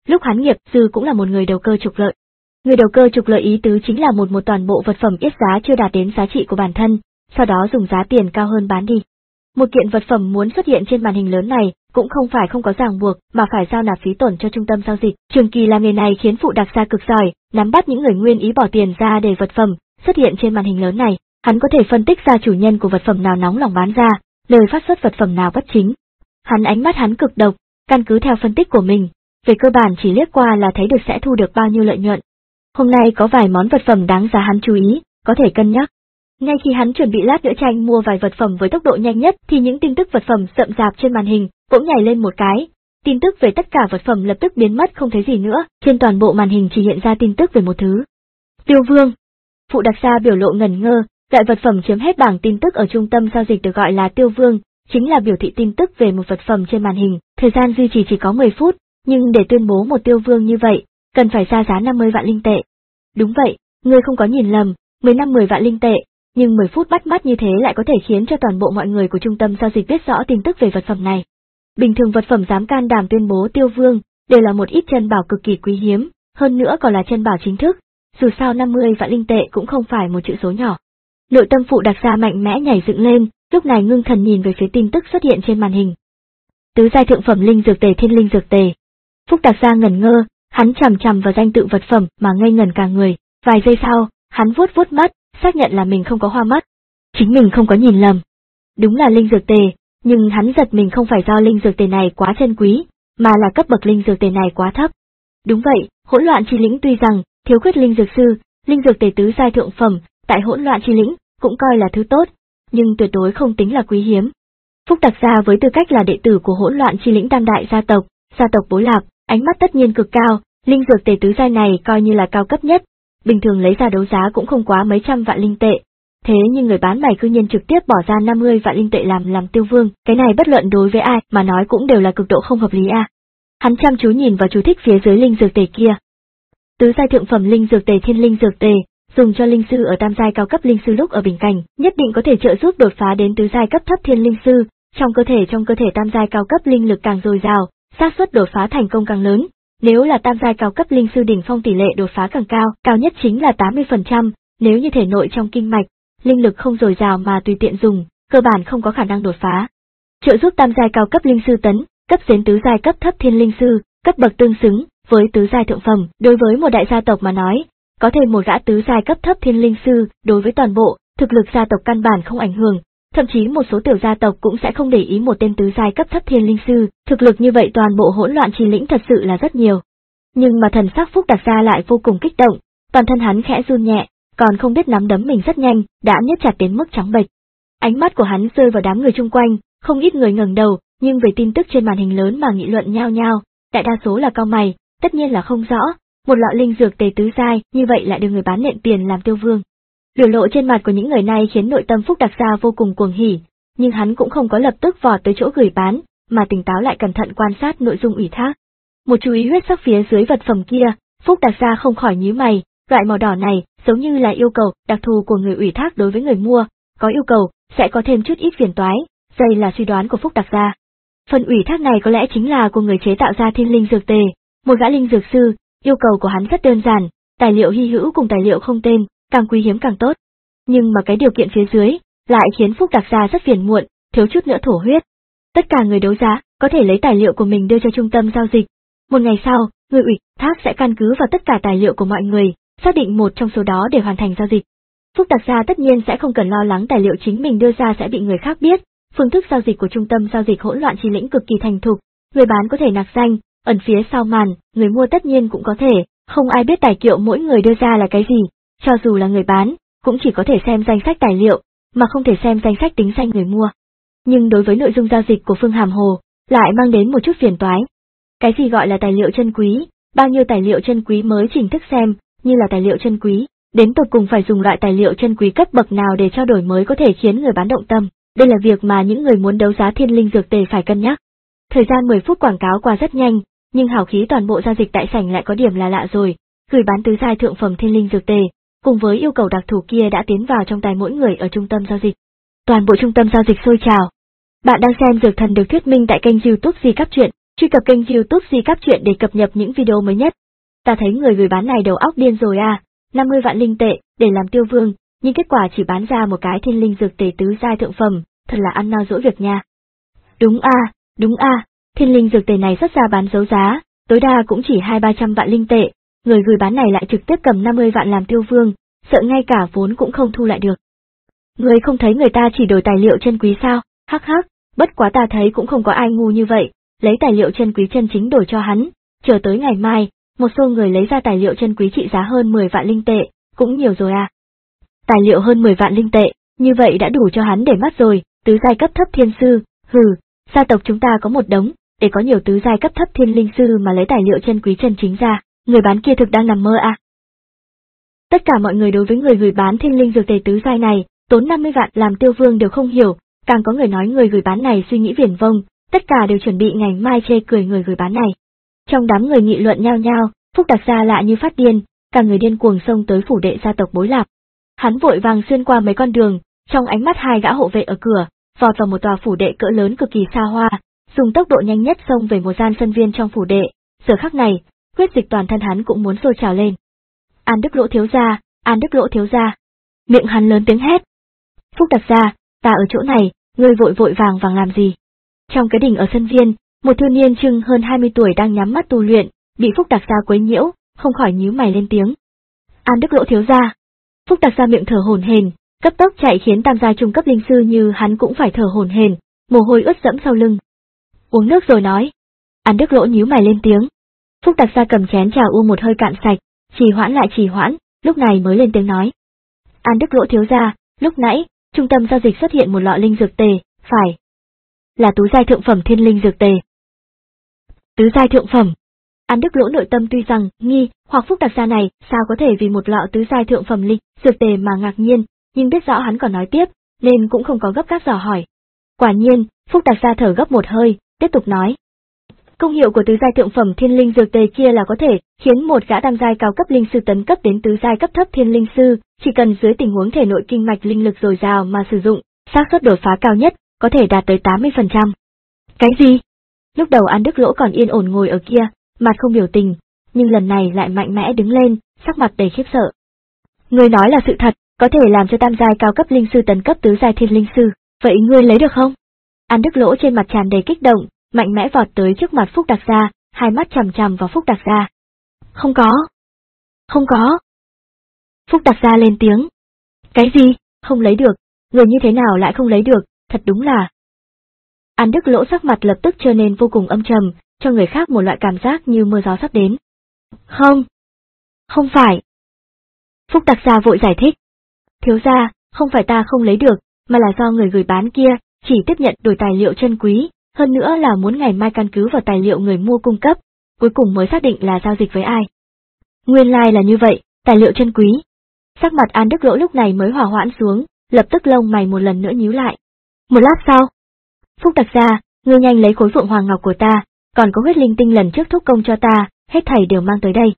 lúc hắn nghiệp dư cũng là một người đầu cơ trục lợi. Người đầu cơ trục lợi ý tứ chính là một một toàn bộ vật phẩm yết giá chưa đạt đến giá trị của bản thân, sau đó dùng giá tiền cao hơn bán đi. Một kiện vật phẩm muốn xuất hiện trên màn hình lớn này cũng không phải không có ràng buộc mà phải giao nạp phí tổn cho trung tâm giao dịch. Trường kỳ làm nghề này khiến Phụ Đặc Gia cực giỏi, nắm bắt những người nguyên ý bỏ tiền ra để vật phẩm xuất hiện trên màn hình lớn này. Hắn có thể phân tích ra chủ nhân của vật phẩm nào nóng lòng bán ra, lời phát xuất vật phẩm nào bất chính. Hắn ánh mắt hắn cực độc, căn cứ theo phân tích của mình, về cơ bản chỉ liếc qua là thấy được sẽ thu được bao nhiêu lợi nhuận. Hôm nay có vài món vật phẩm đáng giá hắn chú ý, có thể cân nhắc. Ngay khi hắn chuẩn bị lát nữa tranh mua vài vật phẩm với tốc độ nhanh nhất thì những tin tức vật phẩm rậm rạp trên màn hình bỗng nhảy lên một cái. Tin tức về tất cả vật phẩm lập tức biến mất không thấy gì nữa, trên toàn bộ màn hình chỉ hiện ra tin tức về một thứ. Tiêu Vương. Phụ Đặc Gia biểu lộ ngẩn ngơ, loại vật phẩm chiếm hết bảng tin tức ở trung tâm giao dịch được gọi là Tiêu Vương, chính là biểu thị tin tức về một vật phẩm trên màn hình, thời gian duy trì chỉ có mười phút, nhưng để tuyên bố một Tiêu Vương như vậy, cần phải ra giá năm mươi vạn linh tệ. Đúng vậy, ngươi không có nhìn lầm, mười năm mười vạn linh tệ, nhưng mười phút bắt mắt như thế lại có thể khiến cho toàn bộ mọi người của trung tâm giao dịch biết rõ tin tức về vật phẩm này. Bình thường vật phẩm dám can đảm tuyên bố Tiêu Vương, đều là một ít chân bảo cực kỳ quý hiếm, hơn nữa còn là chân bảo chính thức, dù sao năm mươi vạn linh tệ cũng không phải một chữ số nhỏ. Nội tâm Phụ Đặc Gia mạnh mẽ nhảy dựng lên, lúc này ngưng thần nhìn về phía tin tức xuất hiện trên màn hình. Tứ giai thượng phẩm linh dược tề thiên linh dược tề. Phúc Đặc Gia ngẩn ngơ, hắn chằm chằm vào danh tự vật phẩm mà ngây ngẩn cả người, vài giây sau, hắn vuốt vuốt mắt, xác nhận là mình không có hoa mắt. Chính mình không có nhìn lầm. Đúng là linh dược tề, nhưng hắn giật mình không phải do linh dược tề này quá chân quý, mà là cấp bậc linh dược tề này quá thấp. Đúng vậy, hỗn loạn chi lĩnh tuy rằng thiếu khuyết linh dược sư, linh dược tề tứ giai thượng phẩm, tại hỗn loạn chi lĩnh cũng coi là thứ tốt, nhưng tuyệt đối không tính là quý hiếm. Phúc Đặc Gia với tư cách là đệ tử của hỗn loạn chi lĩnh tam đại gia tộc, gia tộc Bố Lạp, ánh mắt tất nhiên cực cao, linh dược tề tứ giai này coi như là cao cấp nhất, bình thường lấy ra đấu giá cũng không quá mấy trăm vạn linh tệ. Thế nhưng người bán mày cư nhiên trực tiếp bỏ ra năm mươi vạn linh tệ làm làm Tiêu Vương, cái này bất luận đối với ai mà nói cũng đều là cực độ không hợp lý a. À. Hắn chăm chú nhìn vào chú thích phía dưới linh dược tề kia. Tứ giai thượng phẩm linh dược tề thiên linh dược tề, dùng cho linh sư ở tam giai cao cấp linh sư lúc ở bình cảnh, nhất định có thể trợ giúp đột phá đến tứ giai cấp thấp thiên linh sư, trong cơ thể trong cơ thể tam giai cao cấp linh lực càng dồi dào, xác suất đột phá thành công càng lớn. Nếu là tam giai cao cấp linh sư đỉnh phong tỷ lệ đột phá càng cao, cao nhất chính là tám mươi phần trăm, nếu như thể nội trong kinh mạch, linh lực không dồi dào mà tùy tiện dùng, cơ bản không có khả năng đột phá. Trợ giúp tam giai cao cấp linh sư tấn, cấp đến tứ giai cấp thấp thiên linh sư, cấp bậc tương xứng với tứ giai thượng phẩm, đối với một đại gia tộc mà nói, có thêm một gã tứ giai cấp thấp thiên linh sư, đối với toàn bộ thực lực gia tộc căn bản không ảnh hưởng, thậm chí một số tiểu gia tộc cũng sẽ không để ý một tên tứ giai cấp thấp thiên linh sư, thực lực như vậy toàn bộ hỗn loạn chi lĩnh thật sự là rất nhiều. Nhưng mà thần sắc Phúc Đặc Gia lại vô cùng kích động, toàn thân hắn khẽ run nhẹ, còn không biết nắm đấm mình rất nhanh, đã nhét chặt đến mức trắng bệch. Ánh mắt của hắn rơi vào đám người chung quanh, không ít người ngẩng đầu, nhưng về tin tức trên màn hình lớn mà nghị luận nhao nhao, đại đa số là cau mày, tất nhiên là không rõ, một lọ linh dược tề tứ giai như vậy lại được người bán nện tiền làm Tiêu Vương. Biểu lộ trên mặt của những người này khiến nội tâm Phúc Đặc Gia vô cùng cuồng hỉ, nhưng hắn cũng không có lập tức vọt tới chỗ gửi bán, mà tỉnh táo lại cẩn thận quan sát nội dung ủy thác. Một chú ý huyết sắc phía dưới vật phẩm kia, Phúc Đặc Gia không khỏi nhíu mày, loại màu đỏ này giống như là yêu cầu đặc thù của người ủy thác đối với người mua, có yêu cầu sẽ có thêm chút ít phiền toái, đây là suy đoán của Phúc Đặc Gia. Phần ủy thác này có lẽ chính là của người chế tạo ra thiên linh dược tề, một gã linh dược sư, yêu cầu của hắn rất đơn giản, tài liệu hy hữu cùng tài liệu không tên, càng quý hiếm càng tốt. Nhưng mà cái điều kiện phía dưới lại khiến Phúc Đặc Gia rất phiền muộn, thiếu chút nữa thổ huyết. Tất cả người đấu giá có thể lấy tài liệu của mình đưa cho trung tâm giao dịch. Một ngày sau, người ủy thác sẽ căn cứ vào tất cả tài liệu của mọi người, xác định một trong số đó để hoàn thành giao dịch. Phúc Đặc Gia tất nhiên sẽ không cần lo lắng tài liệu chính mình đưa ra sẽ bị người khác biết. Phương thức giao dịch của trung tâm giao dịch hỗn loạn chi lĩnh cực kỳ thành thục, người bán có thể nạc danh, ẩn phía sau màn, người mua tất nhiên cũng có thể, không ai biết tài liệu mỗi người đưa ra là cái gì, cho dù là người bán, cũng chỉ có thể xem danh sách tài liệu, mà không thể xem danh sách tính danh người mua. Nhưng đối với nội dung giao dịch của Phương Hàm Hồ, lại mang đến một chút phiền toái. Cái gì gọi là tài liệu chân quý, bao nhiêu tài liệu chân quý mới chính thức xem, như là tài liệu chân quý, đến tột cùng phải dùng loại tài liệu chân quý cấp bậc nào để trao đổi mới có thể khiến người bán động tâm. Đây là việc mà những người muốn đấu giá thiên linh dược tề phải cân nhắc. Thời gian mười phút quảng cáo qua rất nhanh, nhưng hào khí toàn bộ giao dịch tại sảnh lại có điểm là lạ rồi, gửi bán tứ giai thượng phẩm thiên linh dược tề, cùng với yêu cầu đặc thù kia đã tiến vào trong tay mỗi người ở trung tâm giao dịch. Toàn bộ trung tâm giao dịch sôi trào. Bạn đang xem Dược Thần được thuyết minh tại kênh YouTube Di Cáp Truyện. Truy cập kênh YouTube Di Cáp Truyện để cập nhật những video mới nhất. Ta thấy người gửi bán này đầu óc điên rồi à, năm mươi vạn linh tệ để làm tiêu vương, nhưng kết quả chỉ bán ra một cái thiên linh dược tề tứ giai thượng phẩm, thật là ăn no dỗi việc nha. Đúng a, đúng a, thiên linh dược tề này xuất ra bán đấu giá, tối đa cũng chỉ hai ba trăm vạn linh tệ, người gửi bán này lại trực tiếp cầm năm mươi vạn làm tiêu vương, sợ ngay cả vốn cũng không thu lại được. Người không thấy người ta chỉ đổi tài liệu chân quý sao? Hắc hắc, bất quá ta thấy cũng không có ai ngu như vậy, lấy tài liệu chân quý chân chính đổi cho hắn, chờ tới ngày mai, một số người lấy ra tài liệu chân quý trị giá hơn mười vạn linh tệ, cũng nhiều rồi à. Tài liệu hơn mười vạn linh tệ, như vậy đã đủ cho hắn để mắt rồi, tứ giai cấp thấp thiên sư, hừ, gia tộc chúng ta có một đống, để có nhiều tứ giai cấp thấp thiên linh sư mà lấy tài liệu chân quý chân chính ra, người bán kia thực đang nằm mơ à. Tất cả mọi người đối với người gửi bán thiên linh dược tề tứ giai này, tốn năm mươi vạn làm tiêu vương đều không hiểu, càng có người nói người gửi bán này suy nghĩ viển vông, tất cả đều chuẩn bị ngày mai chê cười người gửi bán này. Trong đám người nghị luận nhao nhao, Phúc Đặc Gia lạ như phát điên, cả người điên cuồng xông tới phủ đệ gia tộc Bối Lạp. Hắn vội vàng xuyên qua mấy con đường, trong ánh mắt hai gã hộ vệ ở cửa, vọt vào một tòa phủ đệ cỡ lớn cực kỳ xa hoa, dùng tốc độ nhanh nhất xông về một gian sân viên trong phủ đệ. Giờ khắc này, huyết dịch toàn thân hắn cũng muốn sôi trào lên. An Đức Lỗ thiếu gia, An Đức Lỗ thiếu gia. Miệng hắn lớn tiếng hét. Phúc Đặc Gia, ta ở chỗ này, ngươi vội vội vàng vàng làm gì? Trong cái đình ở sân viên, một thiếu niên chừng hơn hai mươi tuổi đang nhắm mắt tu luyện, bị Phúc Đặc Gia quấy nhiễu, không khỏi nhíu mày lên tiếng. An Đức Lỗ thiếu gia. Phúc Đặc Gia miệng thở hổn hển, cấp tốc chạy khiến tam giai trung cấp linh sư như hắn cũng phải thở hổn hển, mồ hôi ướt đẫm sau lưng. Uống nước rồi nói. An Đức Lỗ nhíu mày lên tiếng. Phúc Đặc Gia cầm chén trà uống một hơi cạn sạch, trì hoãn lại trì hoãn, lúc này mới lên tiếng nói. An Đức Lỗ thiếu gia, lúc nãy, trung tâm giao dịch xuất hiện một lọ linh dược tề, phải là tứ giai thượng phẩm thiên linh dược tề. Tứ giai thượng phẩm. An Đức Lỗ nội tâm tuy rằng nghi, hoặc Phúc Đặc Gia này sao có thể vì một lọ tứ giai thượng phẩm linh dược tề mà ngạc nhiên, nhưng biết rõ hắn còn nói tiếp, nên cũng không có gấp gáp dò hỏi. Quả nhiên, Phúc Đặc Gia thở gấp một hơi, tiếp tục nói. Công hiệu của tứ giai thượng phẩm thiên linh dược tề kia là có thể khiến một gã tam giai cao cấp linh sư tấn cấp đến tứ giai cấp thấp thiên linh sư, chỉ cần dưới tình huống thể nội kinh mạch linh lực dồi dào mà sử dụng, xác suất đột phá cao nhất có thể đạt tới tám mươi phần trăm. Cái gì? Lúc đầu An Đức Lỗ còn yên ổn ngồi ở kia, mặt không biểu tình, nhưng lần này lại mạnh mẽ đứng lên, sắc mặt đầy khiếp sợ. Ngươi nói là sự thật, có thể làm cho tam giai cao cấp linh sư tấn cấp tứ giai thiên linh sư, vậy ngươi lấy được không? An Đức Lỗ trên mặt tràn đầy kích động, mạnh mẽ vọt tới trước mặt Phúc Đặc Gia, hai mắt chằm chằm vào Phúc Đặc Gia. Không có. Không có. Phúc Đặc Gia lên tiếng. Cái gì? Không lấy được? Người như thế nào lại không lấy được? Thật đúng là. An Đức Lỗ sắc mặt lập tức trở nên vô cùng âm trầm, cho người khác một loại cảm giác như mưa gió sắp đến. Không. Không phải. Phúc Đặc Gia vội giải thích. Thiếu gia, không phải ta không lấy được, mà là do người gửi bán kia chỉ tiếp nhận đổi tài liệu chân quý, hơn nữa là muốn ngày mai căn cứ vào tài liệu người mua cung cấp, cuối cùng mới xác định là giao dịch với ai. Nguyên lai là như vậy, tài liệu chân quý. Sắc mặt An Đức Lỗ lúc này mới hòa hoãn xuống, lập tức lông mày một lần nữa nhíu lại. Một lát sau, Phúc Đặc Gia, ngươi nhanh lấy khối phượng hoàng ngọc của ta, còn có huyết linh tinh lần trước thúc công cho ta, hết thảy đều mang tới đây.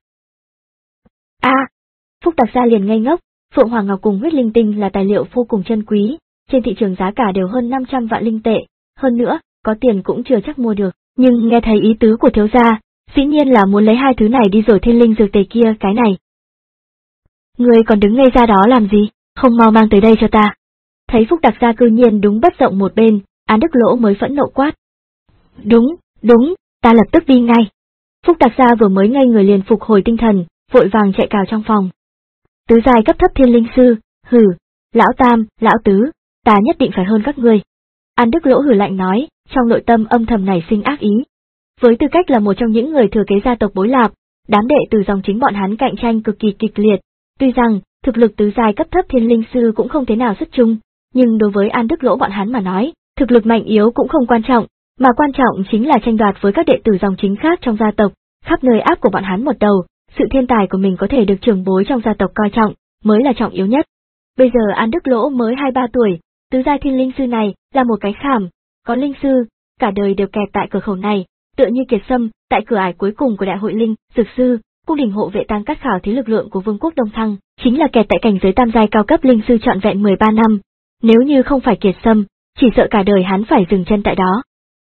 A, à, Phúc Đặc Gia liền ngây ngốc, phượng hoàng ngọc cùng huyết linh tinh là tài liệu vô cùng chân quý, trên thị trường giá cả đều hơn năm trăm vạn linh tệ, hơn nữa, có tiền cũng chưa chắc mua được, nhưng nghe thấy ý tứ của thiếu gia, dĩ nhiên là muốn lấy hai thứ này đi rồi thiên linh dược tề kia cái này. Ngươi còn đứng ngây ra đó làm gì, không mau mang tới đây cho ta. Thấy Phúc Đặc Gia cư nhiên đúng bất rộng một bên, An Đức Lỗ mới phẫn nộ quát. Đúng, đúng, ta lập tức đi ngay. Phúc Đặc Gia vừa mới ngây người liền phục hồi tinh thần, vội vàng chạy cào trong phòng. Tứ giai cấp thấp thiên linh sư, hừ, lão tam, lão tứ, ta nhất định phải hơn các ngươi. An Đức Lỗ hừ lạnh nói, trong nội tâm âm thầm nảy sinh ác ý. Với tư cách là một trong những người thừa kế gia tộc Bối Lạp, đám đệ từ dòng chính bọn hắn cạnh tranh cực kỳ kịch liệt, tuy rằng thực lực tứ giai cấp thấp thiên linh sư cũng không thế nào xuất chúng, nhưng đối với An Đức Lỗ bọn hắn mà nói, thực lực mạnh yếu cũng không quan trọng, mà quan trọng chính là tranh đoạt với các đệ tử dòng chính khác trong gia tộc, khắp nơi áp của bọn hắn một đầu, sự thiên tài của mình có thể được trưởng bối trong gia tộc coi trọng, mới là trọng yếu nhất. Bây giờ An Đức Lỗ mới hai mươi ba tuổi, tứ giai thiên linh sư này là một cái khảm, có linh sư, cả đời đều kẹt tại cửa khẩu này, tựa như Kiệt Sâm, tại cửa ải cuối cùng của đại hội linh, dược sư, cung đình hộ vệ tăng cắt khảo thí lực lượng của vương quốc Đông Thăng, chính là kẹt tại cảnh giới tam giai cao cấp linh sư trọn vẹn mười ba năm. Nếu như không phải Kiệt Sâm, chỉ sợ cả đời hắn phải dừng chân tại đó.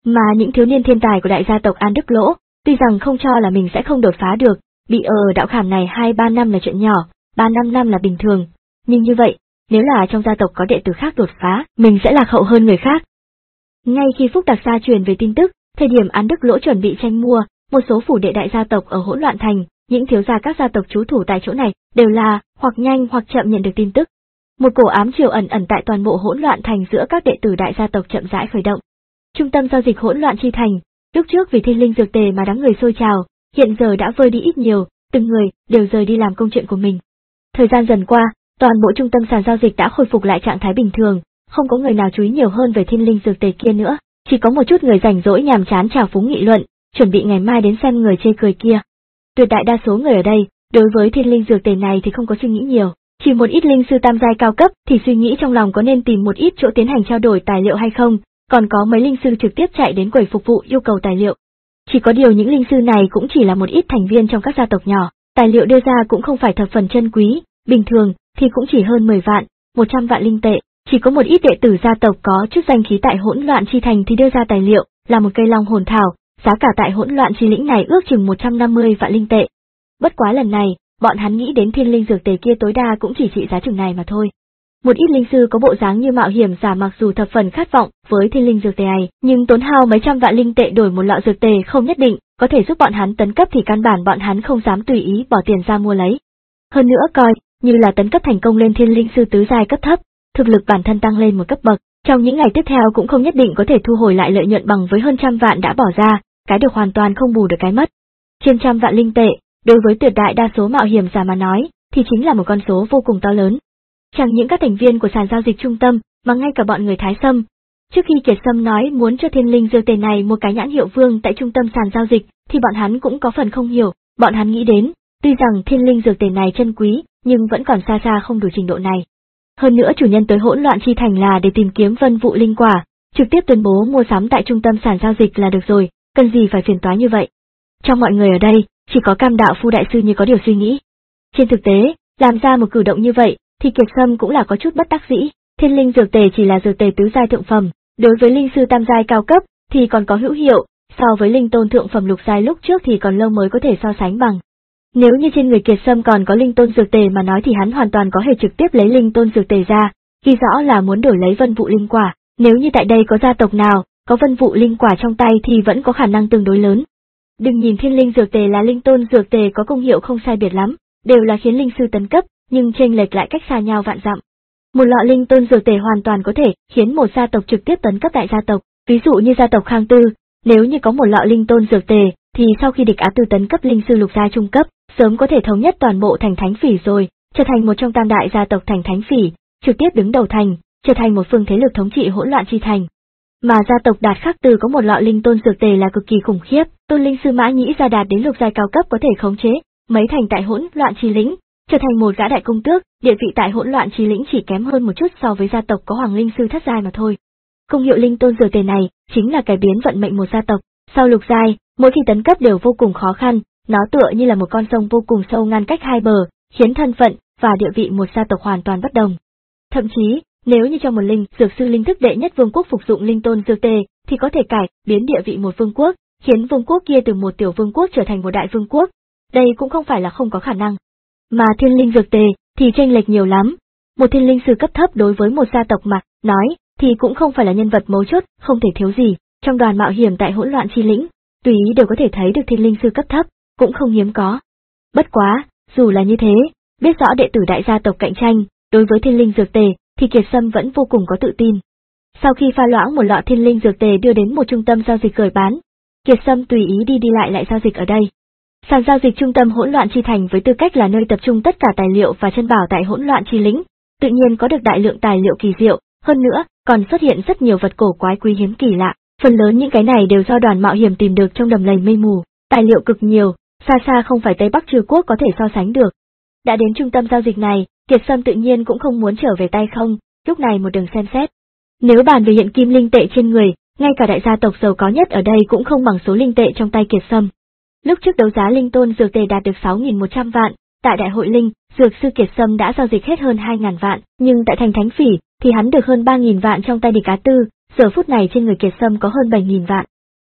Mà những thiếu niên thiên tài của đại gia tộc An Đức Lỗ, tuy rằng không cho là mình sẽ không đột phá được, bị ở đạo khảm này hai ba năm là chuyện nhỏ, ba năm năm là bình thường, nhưng như vậy, nếu là trong gia tộc có đệ tử khác đột phá, mình sẽ lạc hậu hơn người khác. Ngay khi Phúc Đặc Sa truyền về tin tức, thời điểm An Đức Lỗ chuẩn bị tranh mua, một số phủ đệ đại gia tộc ở Hỗn Loạn Thành, những thiếu gia các gia tộc trú thủ tại chỗ này, đều là, hoặc nhanh hoặc chậm nhận được tin tức. Một cổ ám chiều ẩn ẩn tại toàn bộ Hỗn Loạn Thành giữa các đệ tử đại gia tộc chậm rãi khởi động. Trung tâm giao dịch Hỗn Loạn Chi Thành, lúc trước vì thiên linh dược tề mà đám người sôi trào, hiện giờ đã vơi đi ít nhiều, từng người đều rời đi làm công chuyện của mình. Thời gian dần qua, toàn bộ trung tâm sàn giao dịch đã khôi phục lại trạng thái bình thường, không có người nào chú ý nhiều hơn về thiên linh dược tề kia nữa, chỉ có một chút người rảnh rỗi nhàm chán trào phúng nghị luận, chuẩn bị ngày mai đến xem người chê cười kia. Tuyệt đại đa số người ở đây, đối với thiên linh dược tề này thì không có suy nghĩ nhiều, chỉ một ít linh sư tam giai cao cấp thì suy nghĩ trong lòng có nên tìm một ít chỗ tiến hành trao đổi tài liệu hay không, còn có mấy linh sư trực tiếp chạy đến quầy phục vụ yêu cầu tài liệu. Chỉ có điều những linh sư này cũng chỉ là một ít thành viên trong các gia tộc nhỏ, tài liệu đưa ra cũng không phải thập phần chân quý, bình thường thì cũng chỉ hơn mười vạn, một trăm vạn linh tệ, chỉ có một ít đệ tử gia tộc có chút danh khí tại Hỗn Loạn Chi Thành thì đưa ra tài liệu, là một cây long hồn thảo, giá cả tại Hỗn Loạn Chi lĩnh này ước chừng một trăm năm mươi vạn linh tệ. Bất quá lần này, bọn hắn nghĩ đến thiên linh dược tề kia tối đa cũng chỉ trị giá chừng này mà thôi. Một ít linh sư có bộ dáng như mạo hiểm giả mặc dù thập phần khát vọng với thiên linh dược tề này, nhưng tốn hao mấy trăm vạn linh tệ đổi một lọ dược tề không nhất định có thể giúp bọn hắn tấn cấp thì căn bản bọn hắn không dám tùy ý bỏ tiền ra mua lấy. Hơn nữa coi như là tấn cấp thành công lên thiên linh sư tứ giai cấp thấp, thực lực bản thân tăng lên một cấp bậc, trong những ngày tiếp theo cũng không nhất định có thể thu hồi lại lợi nhuận bằng với hơn trăm vạn đã bỏ ra, cái được hoàn toàn không bù được cái mất. Trên trăm vạn linh tệ, đối với tuyệt đại đa số mạo hiểm giả mà nói, thì chính là một con số vô cùng to lớn. Chẳng những các thành viên của sàn giao dịch trung tâm, mà ngay cả bọn người Thái Sâm. Trước khi Kiệt Sâm nói muốn cho thiên linh dược tề này một cái nhãn hiệu vương tại trung tâm sàn giao dịch, thì bọn hắn cũng có phần không hiểu, bọn hắn nghĩ đến, tuy rằng thiên linh dược tề này chân quý, nhưng vẫn còn xa xa không đủ trình độ này. Hơn nữa chủ nhân tới Hỗn Loạn Chi Thành là để tìm kiếm vân vụ linh quả, trực tiếp tuyên bố mua sắm tại trung tâm sàn giao dịch là được rồi, cần gì phải phiền toái như vậy. Trong mọi người ở đây, chỉ có Cam Đạo Phu đại sư như có điều suy nghĩ. Trên thực tế, làm ra một cử động như vậy, thì Kiệt Sâm cũng là có chút bất đắc dĩ, thiên linh dược tề chỉ là dược tề tứ giai thượng phẩm, đối với linh sư tam giai cao cấp thì còn có hữu hiệu, so với linh tôn thượng phẩm lục giai lúc trước thì còn lâu mới có thể so sánh bằng. Nếu như trên người Kiệt Sâm còn có linh tôn dược tề mà nói thì hắn hoàn toàn có thể trực tiếp lấy linh tôn dược tề ra, ghi rõ là muốn đổi lấy vân vụ linh quả, nếu như tại đây có gia tộc nào có vân vụ linh quả trong tay thì vẫn có khả năng tương đối lớn. Đừng nhìn thiên linh dược tề là linh tôn dược tề có công hiệu không sai biệt lắm, đều là khiến linh sư tấn cấp, nhưng chênh lệch lại cách xa nhau vạn dặm. Một lọ linh tôn dược tề hoàn toàn có thể khiến một gia tộc trực tiếp tấn cấp đại gia tộc, ví dụ như gia tộc Khang Tư, nếu như có một lọ linh tôn dược tề, thì sau khi địch Á Tư tấn cấp linh sư lục gia trung cấp, sớm có thể thống nhất toàn bộ thành Thánh Phỉ rồi, trở thành một trong tam đại gia tộc thành Thánh Phỉ, trực tiếp đứng đầu thành, trở thành một phương thế lực thống trị Hỗn Loạn Chi Thành. Mà gia tộc Đạt Khắc Tư có một lọ linh tôn dược tề là cực kỳ khủng khiếp, tôn linh sư Mã Nhĩ gia đạt đến lục giai cao cấp có thể khống chế mấy thành tại Hỗn Loạn Chi lĩnh, trở thành một gã đại công tước, địa vị tại Hỗn Loạn Chi lĩnh chỉ kém hơn một chút so với gia tộc có hoàng linh sư thất giai mà thôi. Công hiệu linh tôn dược tề này chính là cải biến vận mệnh một gia tộc, sau lục giai, mỗi khi tấn cấp đều vô cùng khó khăn, nó tựa như là một con sông vô cùng sâu ngăn cách hai bờ, khiến thân phận và địa vị một gia tộc hoàn toàn bất đồng. Thậm chí, nếu như cho một linh dược sư linh thức đệ nhất vương quốc phục dụng linh tôn dược tề, thì có thể cải biến địa vị một vương quốc, khiến vương quốc kia từ một tiểu vương quốc trở thành một đại vương quốc. Đây cũng không phải là không có khả năng. Mà thiên linh dược tề thì chênh lệch nhiều lắm. Một thiên linh sư cấp thấp đối với một gia tộc mà nói thì cũng không phải là nhân vật mấu chốt, không thể thiếu gì. Trong đoàn mạo hiểm tại Hỗn Loạn Chi lĩnh, tùy ý đều có thể thấy được thiên linh sư cấp thấp, cũng không hiếm có. Bất quá, dù là như thế, biết rõ đệ tử đại gia tộc cạnh tranh, đối với thiên linh dược tề thì Kiệt Sâm vẫn vô cùng có tự tin. Sau khi pha loãng một lọ thiên linh dược tề đưa đến một trung tâm giao dịch gửi bán, Kiệt Sâm tùy ý đi đi lại lại giao dịch ở đây. Sàn giao dịch trung tâm Hỗn Loạn Chi Thành với tư cách là nơi tập trung tất cả tài liệu và chân bảo tại Hỗn Loạn Chi lĩnh, tự nhiên có được đại lượng tài liệu kỳ diệu, hơn nữa, còn xuất hiện rất nhiều vật cổ quái quý hiếm kỳ lạ, phần lớn những cái này đều do đoàn mạo hiểm tìm được trong đầm lầy mây mù, tài liệu cực nhiều, xa xa không phải Tây Bắc Trừ Quốc có thể so sánh được. Đã đến trung tâm giao dịch này, Kiệt Sâm tự nhiên cũng không muốn trở về tay không, lúc này một đường xem xét. Nếu bàn về hiện kim linh tệ trên người, ngay cả đại gia tộc giàu có nhất ở đây cũng không bằng số linh tệ trong tay Kiệt Sâm. Lúc trước đấu giá linh tôn dược tề đạt được sáu nghìn một trăm vạn, tại đại hội linh, dược sư Kiệt Sâm đã giao dịch hết hơn hai nghìn vạn, nhưng tại thành Thánh Phỉ thì hắn được hơn ba nghìn vạn trong tay địch Á Tư, giờ phút này trên người Kiệt Sâm có hơn bảy nghìn vạn,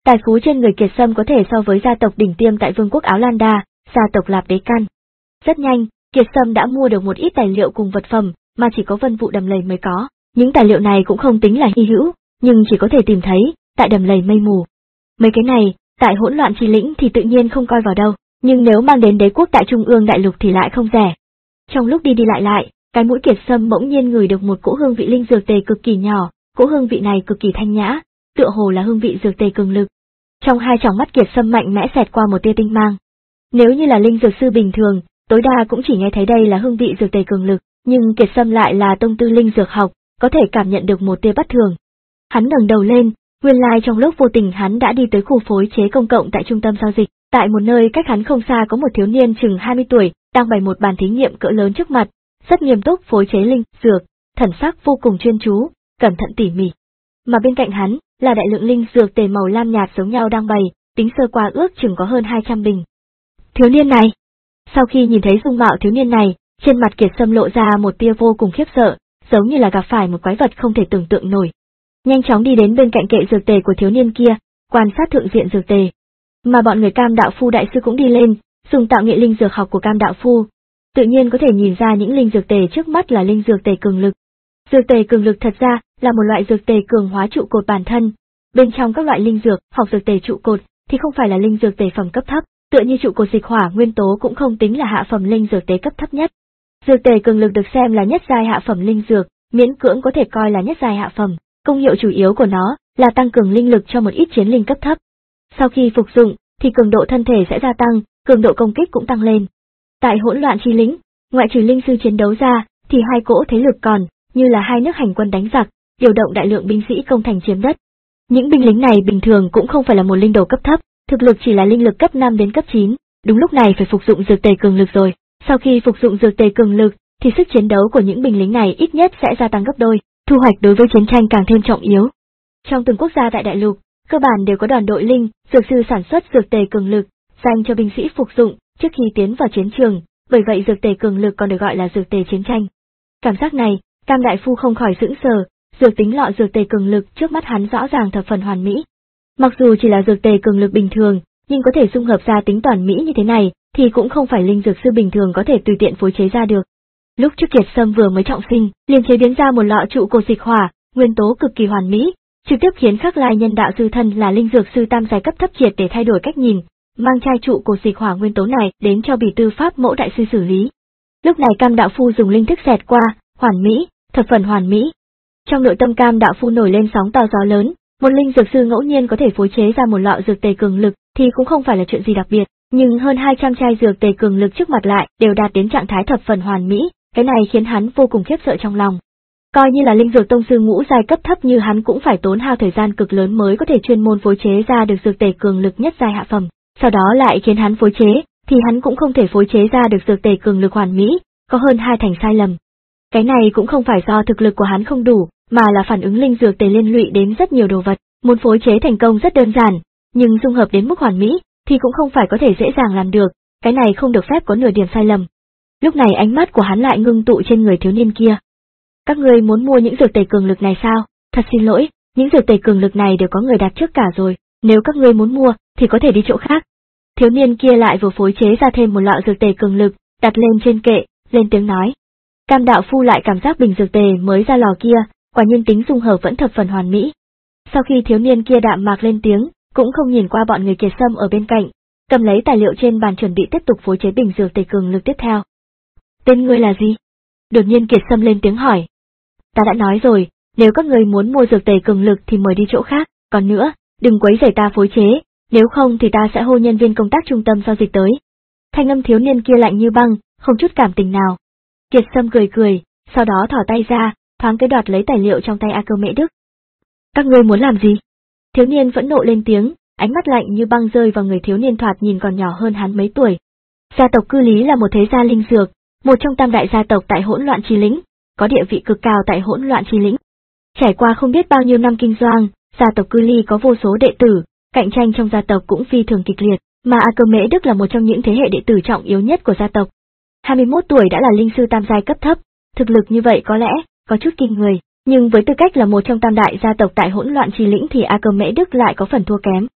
Tài phú trên người Kiệt Sâm có thể so với gia tộc đỉnh tiêm tại Vương quốc Áo Lan Đa, gia tộc Lạp Đế Căn. Rất nhanh, Kiệt Sâm đã mua được một ít tài liệu cùng vật phẩm mà chỉ có Vân Vụ Đầm Lầy mới có. Những tài liệu này cũng không tính là hy hữu, nhưng chỉ có thể tìm thấy tại Đầm Lầy Mây Mù. Mấy cái này, tại Hỗn Loạn Chi Lĩnh thì tự nhiên không coi vào đâu, nhưng nếu mang đến đế quốc tại Trung ương đại lục thì lại không rẻ. Trong lúc đi đi lại lại, cái mũi Kiệt Sâm bỗng nhiên ngửi được một cỗ hương vị linh dược tề cực kỳ nhỏ, cỗ hương vị này cực kỳ thanh nhã, tựa hồ là hương vị dược tề cường lực. Trong hai tròng mắt Kiệt Sâm mạnh mẽ xẹt qua một tia tinh mang. Nếu như là linh dược sư bình thường, tối đa cũng chỉ nghe thấy đây là hương vị dược tề cường lực, nhưng Kiệt Sâm lại là tông tư linh dược học, có thể cảm nhận được một tia bất thường. Hắn ngẩng đầu lên, nguyên lai trong lúc vô tình hắn đã đi tới khu phối chế công cộng tại trung tâm giao dịch, tại một nơi cách hắn không xa có một thiếu niên chừng hai mươi tuổi, đang bày một bàn thí nghiệm cỡ lớn trước mặt, rất nghiêm túc phối chế linh dược, thần sắc vô cùng chuyên chú, cẩn thận tỉ mỉ. Mà bên cạnh hắn là đại lượng linh dược tề màu lam nhạt giống nhau đang bày, tính sơ qua ước chừng có hơn hai trăm bình. Thiếu niên này. Sau khi nhìn thấy dung mạo thiếu niên này, trên mặt Kiệt Sâm lộ ra một tia vô cùng khiếp sợ, giống như là gặp phải một quái vật không thể tưởng tượng nổi. Nhanh chóng đi đến bên cạnh kệ dược tề của thiếu niên kia, quan sát thượng diện dược tề. Mà bọn người Cam Đạo Phu đại sư cũng đi lên, dùng tạo nghệ linh dược học của Cam Đạo Phu, tự nhiên có thể nhìn ra những linh dược tề trước mắt là linh dược tề cường lực. Dược tề cường lực thật ra là một loại dược tề cường hóa trụ cột bản thân. Bên trong các loại linh dược hoặc dược tề trụ cột thì không phải là linh dược tề phẩm cấp thấp, tựa như trụ cột dịch hỏa nguyên tố cũng không tính là hạ phẩm linh dược tề cấp thấp nhất. Dược tề cường lực được xem là nhất giai hạ phẩm linh dược, miễn cưỡng có thể coi là nhất giai hạ phẩm. Công hiệu chủ yếu của nó là tăng cường linh lực cho một ít chiến linh cấp thấp. Sau khi phục dụng thì cường độ thân thể sẽ gia tăng, cường độ công kích cũng tăng lên. Tại Hỗn Loạn Chi Lĩnh, ngoại trừ linh sư chiến đấu ra, thì hai cỗ thế lực còn như là hai nước hành quân đánh giặc, điều động đại lượng binh sĩ công thành chiếm đất. Những binh lính này bình thường cũng không phải là một linh đồ cấp thấp, thực lực chỉ là linh lực cấp năm đến cấp chín, đúng lúc này phải phục dụng dược tề cường lực rồi. Sau khi phục dụng dược tề cường lực, thì sức chiến đấu của những binh lính này ít nhất sẽ gia tăng gấp đôi, thu hoạch đối với chiến tranh càng thêm trọng yếu. Trong từng quốc gia tại đại lục, cơ bản đều có đoàn đội linh, dược sư sản xuất dược tề cường lực, dành cho binh sĩ phục dụng trước khi tiến vào chiến trường, bởi vậy dược tề cường lực còn được gọi là dược tề chiến tranh. Cảm giác này, Cam Đại Phu không khỏi sững sờ, dược tính lọ dược tề cường lực trước mắt hắn rõ ràng thập phần hoàn mỹ. Mặc dù chỉ là dược tề cường lực bình thường, nhưng có thể dung hợp ra tính toàn mỹ như thế này, thì cũng không phải linh dược sư bình thường có thể tùy tiện phối chế ra được. Lúc trước Kiệt Sâm vừa mới trọng sinh, liền chế biến ra một lọ trụ cột dịch hỏa, nguyên tố cực kỳ hoàn mỹ, trực tiếp khiến Khắc Lai Nhân đạo sư thân là linh dược sư tam giai cấp thấp triệt để thay đổi cách nhìn, mang chai trụ cột dịch hỏa nguyên tố này đến cho Bỉ Tư Pháp mẫu đại sư xử lý. Lúc này Cam Đạo Phu dùng linh thức xẹt qua, hoàn mỹ, thập phần hoàn mỹ. Trong nội tâm Cam Đạo Phu nổi lên sóng to gió lớn, một linh dược sư ngẫu nhiên có thể phối chế ra một lọ dược tề cường lực thì cũng không phải là chuyện gì đặc biệt, nhưng hơn hai trăm chai dược tề cường lực trước mặt lại đều đạt đến trạng thái thập phần hoàn mỹ, cái này khiến hắn vô cùng khiếp sợ trong lòng. Coi như là linh dược tông sư ngũ giai cấp thấp như hắn cũng phải tốn hao thời gian cực lớn mới có thể chuyên môn phối chế ra được dược tề cường lực nhất giai hạ phẩm, sau đó lại khiến hắn phối chế, thì hắn cũng không thể phối chế ra được dược tề cường lực hoàn mỹ, có hơn hai thành sai lầm. Cái này cũng không phải do thực lực của hắn không đủ, mà là phản ứng linh dược tề liên lụy đến rất nhiều đồ vật, muốn phối chế thành công rất đơn giản, nhưng dung hợp đến mức hoàn mỹ thì cũng không phải có thể dễ dàng làm được, cái này không được phép có nửa điểm sai lầm. Lúc này ánh mắt của hắn lại ngưng tụ trên người thiếu niên kia. Các ngươi muốn mua những dược tề cường lực này sao? Thật xin lỗi, những dược tề cường lực này đều có người đặt trước cả rồi, nếu các ngươi muốn mua thì có thể đi chỗ khác. Thiếu niên kia lại vừa phối chế ra thêm một lọ dược tề cường lực, đặt lên trên kệ, lên tiếng nói. Cam Đạo Phu lại cảm giác bình dược tề mới ra lò kia, quả nhiên tính dung hợp vẫn thập phần hoàn mỹ. Sau khi thiếu niên kia đạm mạc lên tiếng, cũng không nhìn qua bọn người Kiệt Sâm ở bên cạnh, cầm lấy tài liệu trên bàn chuẩn bị tiếp tục phối chế bình dược tề cường lực tiếp theo. Tên ngươi là gì? Đột nhiên Kiệt Sâm lên tiếng hỏi. Ta đã nói rồi, nếu các người muốn mua dược tề cường lực thì mời đi chỗ khác, còn nữa, đừng quấy rầy ta phối chế, nếu không thì ta sẽ hô nhân viên công tác trung tâm giao dịch tới. Thanh âm thiếu niên kia lạnh như băng, không chút cảm tình nào. Kiệt Sâm cười cười, sau đó thỏ tay ra, thoáng cái đoạt lấy tài liệu trong tay A Cơ Mễ Đức. Các ngươi muốn làm gì? Thiếu niên vẫn nộ lên tiếng, ánh mắt lạnh như băng rơi vào người thiếu niên thoạt nhìn còn nhỏ hơn hắn mấy tuổi. Gia tộc Cư Lý là một thế gia linh dược, một trong tam đại gia tộc tại Hỗn Loạn Chi Lĩnh, có địa vị cực cao tại Hỗn Loạn Chi Lĩnh. Trải qua không biết bao nhiêu năm kinh doanh, gia tộc Cư Ly có vô số đệ tử, cạnh tranh trong gia tộc cũng phi thường kịch liệt, mà A Cơ Mễ Đức là một trong những thế hệ đệ tử trọng yếu nhất của gia tộc. hai mươi mốt tuổi đã là linh sư tam giai cấp thấp, thực lực như vậy có lẽ có chút kinh người, nhưng với tư cách là một trong tam đại gia tộc tại Hỗn Loạn Chi Lĩnh thì A Cơ Mễ Đức lại có phần thua kém.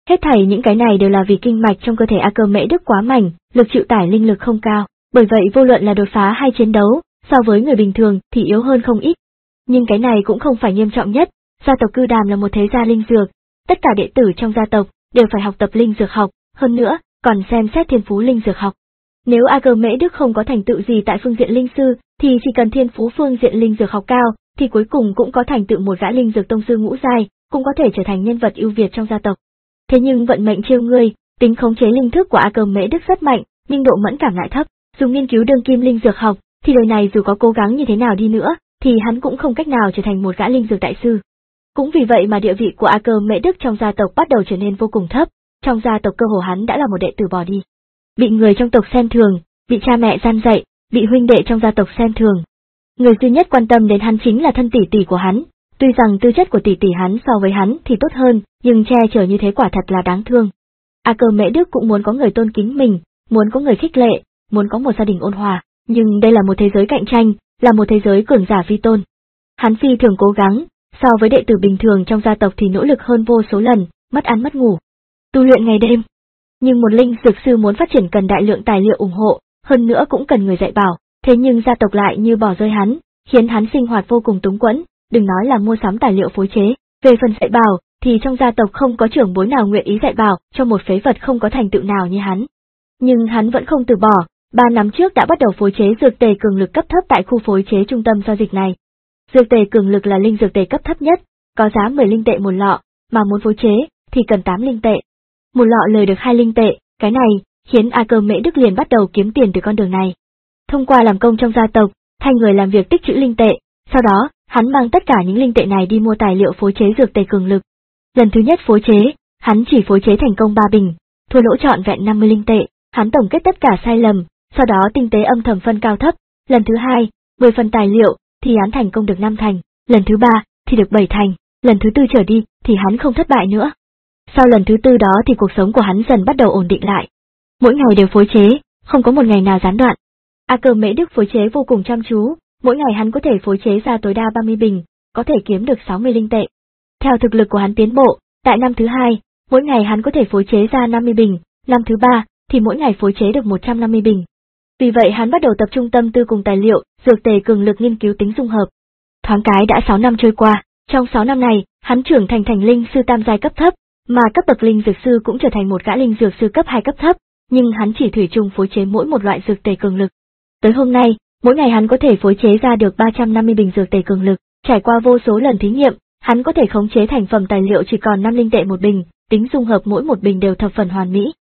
Hết thảy những cái này đều là vì kinh mạch trong cơ thể A Cơ Mễ Đức quá mảnh, lực chịu tải linh lực không cao, bởi vậy vô luận là đột phá hay chiến đấu, so với người bình thường thì yếu hơn không ít. Nhưng cái này cũng không phải nghiêm trọng nhất, gia tộc Cư Đàm là một thế gia linh dược, tất cả đệ tử trong gia tộc đều phải học tập linh dược học, hơn nữa còn xem xét thiên phú linh dược học. Nếu A Cơ Mễ Đức không có thành tựu gì tại phương diện linh sư, thì chỉ cần thiên phú phương diện linh dược học cao, thì cuối cùng cũng có thành tựu một gã linh dược tông sư ngũ giai, cũng có thể trở thành nhân vật ưu việt trong gia tộc. Thế nhưng vận mệnh trêu ngươi, tính khống chế linh thức của A Cơ Mễ Đức rất mạnh, nhưng độ mẫn cảm lại thấp, dùng nghiên cứu đương kim linh dược học, thì đời này dù có cố gắng như thế nào đi nữa, thì hắn cũng không cách nào trở thành một gã linh dược đại sư. Cũng vì vậy mà địa vị của A Cơ Mễ Đức trong gia tộc bắt đầu trở nên vô cùng thấp, trong gia tộc cơ hồ hắn đã là một đệ tử bỏ đi. Bị người trong tộc xem thường, bị cha mẹ gian dạy, bị huynh đệ trong gia tộc xem thường. Người duy nhất quan tâm đến hắn chính là thân tỷ tỷ của hắn, tuy rằng tư chất của tỷ tỷ hắn so với hắn thì tốt hơn, nhưng che chở như thế quả thật là đáng thương. A Cơ Mễ Đức cũng muốn có người tôn kính mình, muốn có người khích lệ, muốn có một gia đình ôn hòa, nhưng đây là một thế giới cạnh tranh, là một thế giới cường giả vi tôn. Hắn phi thường cố gắng, so với đệ tử bình thường trong gia tộc thì nỗ lực hơn vô số lần, mất ăn mất ngủ, tu luyện ngày đêm. Nhưng một linh dược sư muốn phát triển cần đại lượng tài liệu ủng hộ, hơn nữa cũng cần người dạy bảo, thế nhưng gia tộc lại như bỏ rơi hắn, khiến hắn sinh hoạt vô cùng túng quẫn, đừng nói là mua sắm tài liệu phối chế, về phần dạy bảo, thì trong gia tộc không có trưởng bối nào nguyện ý dạy bảo cho một phế vật không có thành tựu nào như hắn. Nhưng hắn vẫn không từ bỏ, ba năm trước đã bắt đầu phối chế dược tề cường lực cấp thấp tại khu phối chế trung tâm giao dịch này. Dược tề cường lực là linh dược tề cấp thấp nhất, có giá mười linh tệ một lọ, mà muốn phối chế thì cần tám linh tệ. Một lọ lời được hai linh tệ, cái này khiến A Cơ Mễ Đức liền bắt đầu kiếm tiền từ con đường này. Thông qua làm công trong gia tộc, thay người làm việc tích trữ linh tệ, sau đó, hắn mang tất cả những linh tệ này đi mua tài liệu phối chế dược tề cường lực. Lần thứ nhất phối chế, hắn chỉ phối chế thành công ba bình, thua lỗ trọn vẹn năm mươi linh tệ, hắn tổng kết tất cả sai lầm, sau đó tinh tế âm thầm phân cao thấp. Lần thứ hai, mười phần tài liệu, thì hắn thành công được năm thành, lần thứ ba, thì được bảy thành, lần thứ tư trở đi, thì hắn không thất bại nữa. Sau lần thứ tư đó thì cuộc sống của hắn dần bắt đầu ổn định lại. Mỗi ngày đều phối chế, không có một ngày nào gián đoạn. A Cơ Mễ Đức phối chế vô cùng chăm chú, mỗi ngày hắn có thể phối chế ra tối đa ba mươi bình, có thể kiếm được sáu mươi linh tệ. Theo thực lực của hắn tiến bộ, tại năm thứ hai, mỗi ngày hắn có thể phối chế ra năm mươi bình, năm thứ ba, thì mỗi ngày phối chế được một trăm năm mươi bình. Vì vậy hắn bắt đầu tập trung tâm tư cùng tài liệu, dược tề cường lực nghiên cứu tính dung hợp. Thoáng cái đã sáu năm trôi qua, trong sáu năm này, hắn trưởng thành thành linh sư tam giai cấp thấp, mà cấp bậc linh dược sư cũng trở thành một gã linh dược sư cấp hai cấp thấp, nhưng hắn chỉ thủy chung phối chế mỗi một loại dược tề cường lực. Tới hôm nay, mỗi ngày hắn có thể phối chế ra được ba trăm năm mươi bình dược tề cường lực, trải qua vô số lần thí nghiệm, hắn có thể khống chế thành phẩm tài liệu chỉ còn năm linh tệ một bình, tính dung hợp mỗi một bình đều thập phần hoàn mỹ.